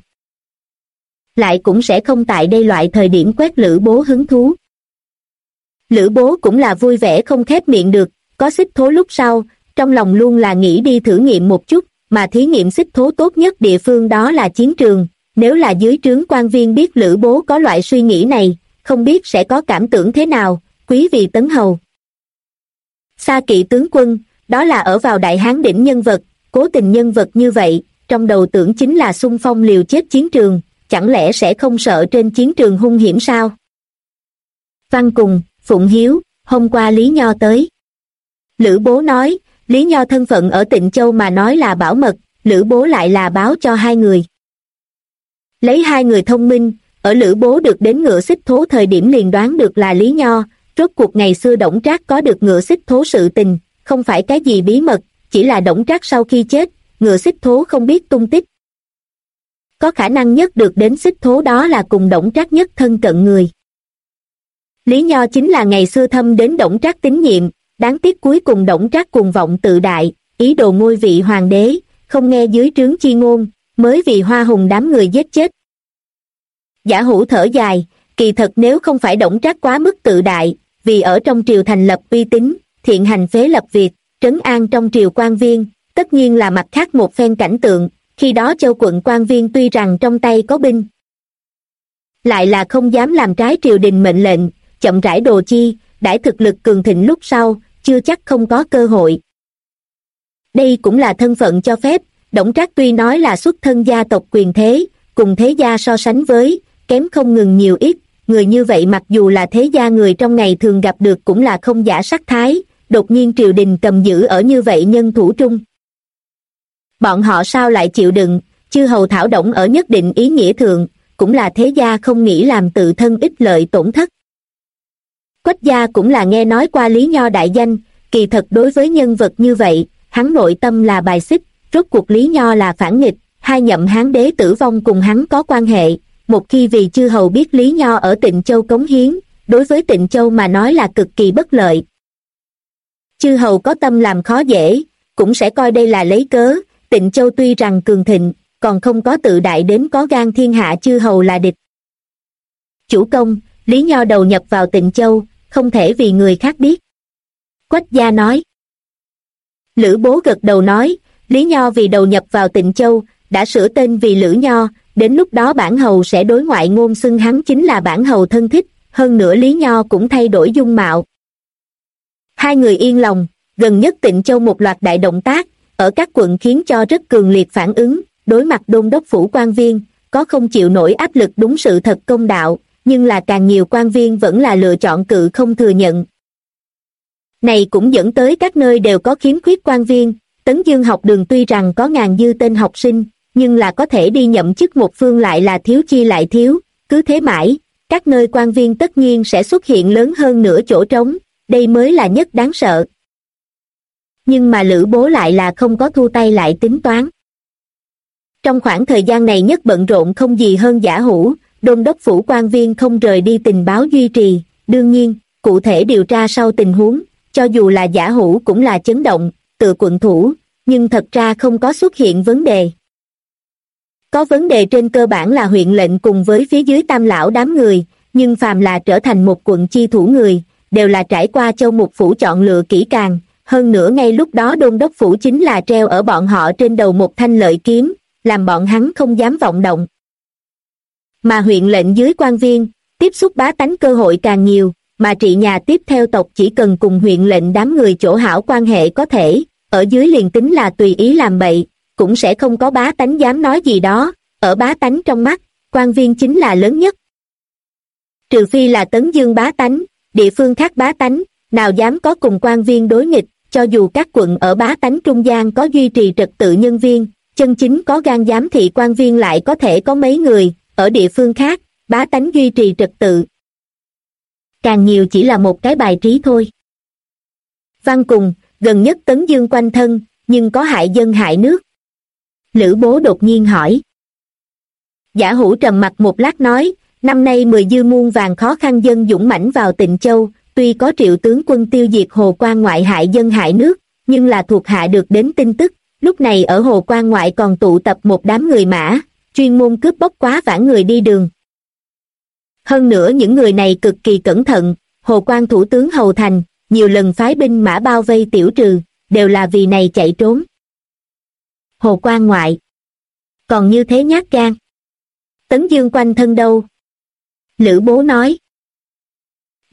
Lại cũng sẽ không tại đây loại thời điểm quét Lữ Bố hứng thú. Lữ Bố cũng là vui vẻ không khép miệng được, có Xích Thố lúc sau, trong lòng luôn là nghĩ đi thử nghiệm một chút, mà thí nghiệm Xích Thố tốt nhất địa phương đó là chiến trường, nếu là dưới trướng quan viên biết Lữ Bố có loại suy nghĩ này, không biết sẽ có cảm tưởng thế nào, quý vị Tấn Hầu. Xa Kỵ tướng quân, đó là ở vào Đại Hán đỉnh nhân vật, cố tình nhân vật như vậy, trong đầu tưởng chính là xung phong liều chết chiến trường, chẳng lẽ sẽ không sợ trên chiến trường hung hiểm sao? Văn Cùng, Phụng Hiếu, hôm qua Lý Nho tới. Lữ Bố nói, Lý Nho thân phận ở Tịnh Châu mà nói là bảo mật, Lữ Bố lại là báo cho hai người. Lấy hai người thông minh, ở Lữ Bố được đến Ngựa Xích Thố thời điểm liền đoán được là Lý Nho, rốt cuộc ngày xưa Đổng Trác có được Ngựa Xích Thố sự tình, không phải cái gì bí mật, chỉ là Đổng Trác sau khi chết, Ngựa Xích Thố không biết tung tích. Có khả năng nhất được đến Xích Thố đó là cùng Đổng Trác nhất thân cận người. Lý Nho chính là ngày xưa thâm đến Đổng Trác tín nhiệm, đáng tiếc cuối cùng Đổng Trác cuồng vọng tự đại, ý đồ ngôi vị hoàng đế, không nghe dưới trướng chi ngôn, mới vì Hoa Hùng đám người giết chết. Giả Hủ thở dài, kỳ thật nếu không phải Đổng Trác quá mức tự đại, vì ở trong triều thành lập uy tín, thiện hành phế lập việc, trấn an trong triều quan viên, tất nhiên là mặt khác một phen cảnh tượng, khi đó Châu quận quan viên tuy rằng trong tay có binh, lại là không dám làm trái triều đình mệnh lệnh, chậm rãi đồ chi, đãi thực lực cường thịnh lúc sau, chưa chắc không có cơ hội. Đây cũng là thân phận cho phép, Đổng Trác tuy nói là xuất thân gia tộc quyền thế, cùng thế gia so sánh với, kém không ngừng nhiều ít, người như vậy mặc dù là thế gia người trong ngày thường gặp được cũng là không giả sắc thái, đột nhiên triều đình cầm giữ ở như vậy nhân thủ trung. Bọn họ sao lại chịu đựng, chư hầu thảo động ở nhất định ý nghĩa thượng, cũng là thế gia không nghĩ làm tự thân ích lợi tổn thất. Quách gia cũng là nghe nói qua Lý Nho đại danh, kỳ thật đối với nhân vật như vậy, hắn nội tâm là bài xích, rốt cuộc Lý Nho là phản nghịch, hai nhậm Hán đế tử vong cùng hắn có quan hệ, một khi vì chư hầu biết Lý Nho ở Tịnh Châu cống hiến, đối với Tịnh Châu mà nói là cực kỳ bất lợi. Chư hầu có tâm làm khó dễ, cũng sẽ coi đây là lấy cớ, Tịnh Châu tuy rằng cường thịnh, còn không có tự đại đến có gan thiên hạ chư hầu là địch. Chủ công, Lý Nho đầu nhập vào Tịnh Châu, không thể vì người khác biết. Quách gia nói. Lữ Bố gật đầu nói, Lý Nho vì đầu nhập vào Tịnh Châu, đã sửa tên vì Lữ Nho, đến lúc đó bản hầu sẽ đối ngoại ngôn xưng hắn chính là bản hầu thân thích, hơn nữa Lý Nho cũng thay đổi dung mạo. Hai người yên lòng, gần nhất Tịnh Châu một loạt đại động tác, ở các quận khiến cho rất cường liệt phản ứng, đối mặt đôn đốc phủ quan viên, có không chịu nổi áp lực đúng sự thật công đạo, nhưng là càng nhiều quan viên vẫn là lựa chọn cự không thừa nhận. Này cũng dẫn tới các nơi đều có khiếm khuyết quan viên, Tấn Dương học đường tuy rằng có ngàn dư tên học sinh, nhưng là có thể đi nhậm chức một phương lại là thiếu chi lại thiếu, cứ thế mãi, các nơi quan viên tất nhiên sẽ xuất hiện lớn hơn nửa chỗ trống, đây mới là nhất đáng sợ. Nhưng mà Lữ Bố lại là không có thu tay lại tính toán. Trong khoảng thời gian này nhất bận rộn không gì hơn Giả Hủ, đôn đốc phủ quan viên không rời đi tình báo duy trì, đương nhiên, cụ thể điều tra sau tình huống, cho dù là Giả Hủ cũng là chấn động, tự quận thủ, nhưng thật ra không có xuất hiện vấn đề. Có vấn đề trên cơ bản là huyện lệnh cùng với phía dưới tam lão đám người, nhưng phàm là trở thành một quận chi thủ người, đều là trải qua châu mục phủ chọn lựa kỹ càng, hơn nữa ngay lúc đó đôn đốc phủ chính là treo ở bọn họ trên đầu một thanh lợi kiếm, làm bọn hắn không dám vọng động. Mà huyện lệnh dưới quan viên, tiếp xúc bá tánh cơ hội càng nhiều, mà trị nhà tiếp theo tộc chỉ cần cùng huyện lệnh đám người chỗ hảo quan hệ có thể, ở dưới liền tính là tùy ý làm bậy, cũng sẽ không có bá tánh dám nói gì đó, ở bá tánh trong mắt, quan viên chính là lớn nhất. Trừ phi là Tấn Dương bá tánh, địa phương khác bá tánh, nào dám có cùng quan viên đối nghịch, cho dù các quận ở bá tánh trung gian có duy trì trật tự nhân viên, chân chính có gan giám thị quan viên lại có thể có mấy người, ở địa phương khác, bá tánh duy trì trật tự. Càng nhiều chỉ là một cái bài trí thôi. Văn Cùng, gần nhất Tấn Dương quanh thân, nhưng có hại dân hại nước. Lữ Bố đột nhiên hỏi. Giả Hủ trầm mặt một lát nói, năm nay 10 dư muôn vàng khó khăn dân dũng mãnh vào Tịnh Châu, tuy có Triệu tướng quân tiêu diệt Hồ Quan ngoại hại dân hại nước, nhưng là thuộc hạ được đến tin tức, lúc này ở Hồ Quan ngoại còn tụ tập một đám người mã, chuyên môn cướp bóc quá vãng người đi đường. Hơn nữa những người này cực kỳ cẩn thận, Hồ Quan thủ tướng Hầu Thành, nhiều lần phái binh mã bao vây tiểu trừ, đều là vì này chạy trốn. Hồ Quan ngoại, còn như thế nhát gan. Tấn Dương quanh thân đâu? Lữ Bố nói.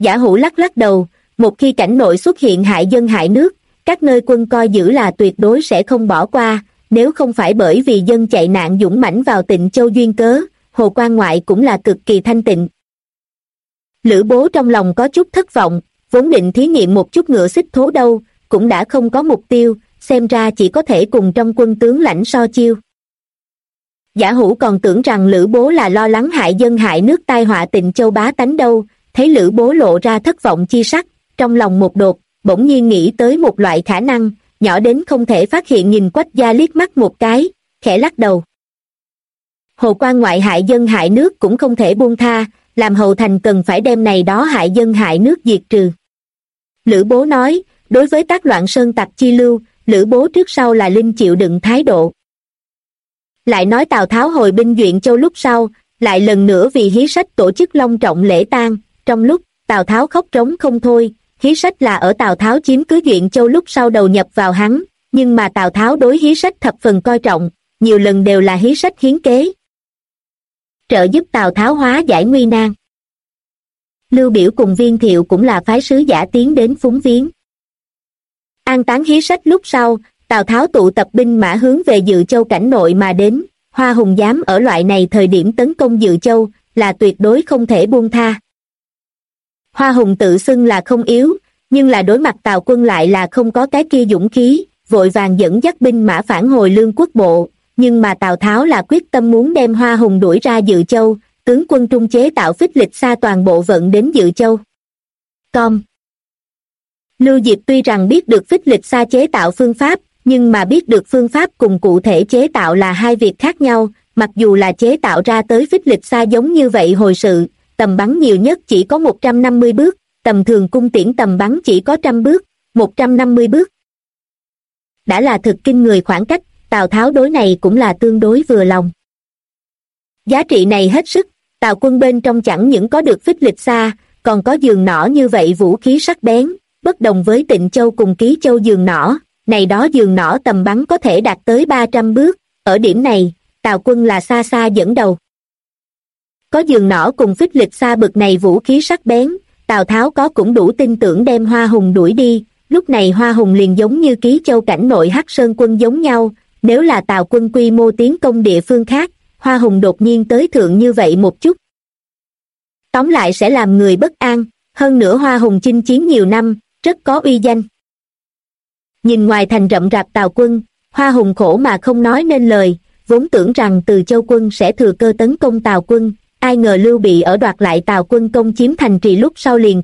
Giả Hủ lắc lắc đầu, một khi cảnh nội xuất hiện hại dân hại nước, các nơi quân coi giữ là tuyệt đối sẽ không bỏ qua, nếu không phải bởi vì dân chạy nạn dũng mãnh vào Tịnh Châu duyên cớ, Hồ Quan ngoại cũng là cực kỳ thanh tịnh. Lữ Bố trong lòng có chút thất vọng, vốn định thí nghiệm một chút ngựa xích thố đâu, cũng đã không có mục tiêu, xem ra chỉ có thể cùng trong quân tướng lãnh so chiêu. Giả Hủ còn tưởng rằng Lữ Bố là lo lắng hại dân hại nước tai họa Tịnh Châu bá tánh đâu, thấy Lữ Bố lộ ra thất vọng chi sắc, trong lòng một đột, bỗng nhiên nghĩ tới một loại khả năng, nhỏ đến không thể phát hiện, nhìn Quách gia liếc mắt một cái, khẽ lắc đầu. Hồ Quan ngoại hại dân hại nước cũng không thể buông tha, làm hầu thành cần phải đem này đó hại dân hại nước diệt trừ. Lữ Bố nói, đối với tác loạn sơn tặc chi lưu, Lữ Bố trước sau là linh chịu đựng thái độ. Lại nói Tào Tháo hồi binh Duyện Châu lúc sau, lại lần nữa vì Hí Sách tổ chức long trọng lễ tang, trong lúc Tào Tháo khóc trống không thôi. Hí Sách là ở Tào Tháo chiếm cứ Duyện Châu lúc sau đầu nhập vào hắn, nhưng mà Tào Tháo đối Hí Sách thập phần coi trọng, nhiều lần đều là Hí Sách hiến kế, trợ giúp Tào Tháo hóa giải nguy nan. Lưu Biểu cùng Viên Thiệu cũng là phái sứ giả tiến đến phúng viếng. An táng Hí Sách lúc sau, Tào Tháo tụ tập binh mã hướng về Dự Châu cảnh nội mà đến, Hoa Hùng dám ở loại này thời điểm tấn công Dự Châu, là tuyệt đối không thể buông tha. Hoa Hùng tự xưng là không yếu, nhưng là đối mặt Tào quân lại là không có cái kia dũng khí, vội vàng dẫn dắt binh mã phản hồi Lương Quốc bộ, nhưng mà Tào Tháo là quyết tâm muốn đem Hoa Hùng đuổi ra Dự Châu, tướng quân trung chế tạo phích lịch xa toàn bộ vận đến Dự Châu. Lưu Diệp tuy rằng biết được phích lịch xa chế tạo phương pháp, nhưng mà biết được phương pháp cùng cụ thể chế tạo là hai việc khác nhau, mặc dù là chế tạo ra tới phích lịch xa giống như vậy hồi sự, tầm bắn nhiều nhất chỉ có 150 bước, tầm thường cung tiễn tầm bắn chỉ có 100 bước, 150 bước. Đã là thực kinh người khoảng cách, Tào Tháo đối này cũng là tương đối vừa lòng. Giá trị này hết sức, Tào quân bên trong chẳng những có được phích lịch xa, còn có giường nỏ như vậy vũ khí sắc bén, bất đồng với Tịnh Châu cùng Ký Châu giường nỏ, này đó giường nỏ tầm bắn có thể đạt tới 300 bước, ở điểm này, Tào quân là xa xa dẫn đầu. Có giường nỏ cùng phích lịch xa bực này vũ khí sắc bén, Tào Tháo có cũng đủ tin tưởng đem Hoa Hùng đuổi đi, lúc này Hoa Hùng liền giống như Ký Châu cảnh nội Hắc Sơn quân giống nhau, nếu là Tào quân quy mô tiến công địa phương khác, Hoa Hùng đột nhiên tới thượng như vậy một chút, tóm lại sẽ làm người bất an, hơn nữa Hoa Hùng chinh chiến nhiều năm, rất có uy danh. Nhìn ngoài thành rậm rạp Tào quân, Hoa Hùng khổ mà không nói nên lời, vốn tưởng rằng Từ Châu quân sẽ thừa cơ tấn công Tào quân, ai ngờ Lưu Bị ở đoạt lại Tào quân công chiếm thành trì lúc sau liền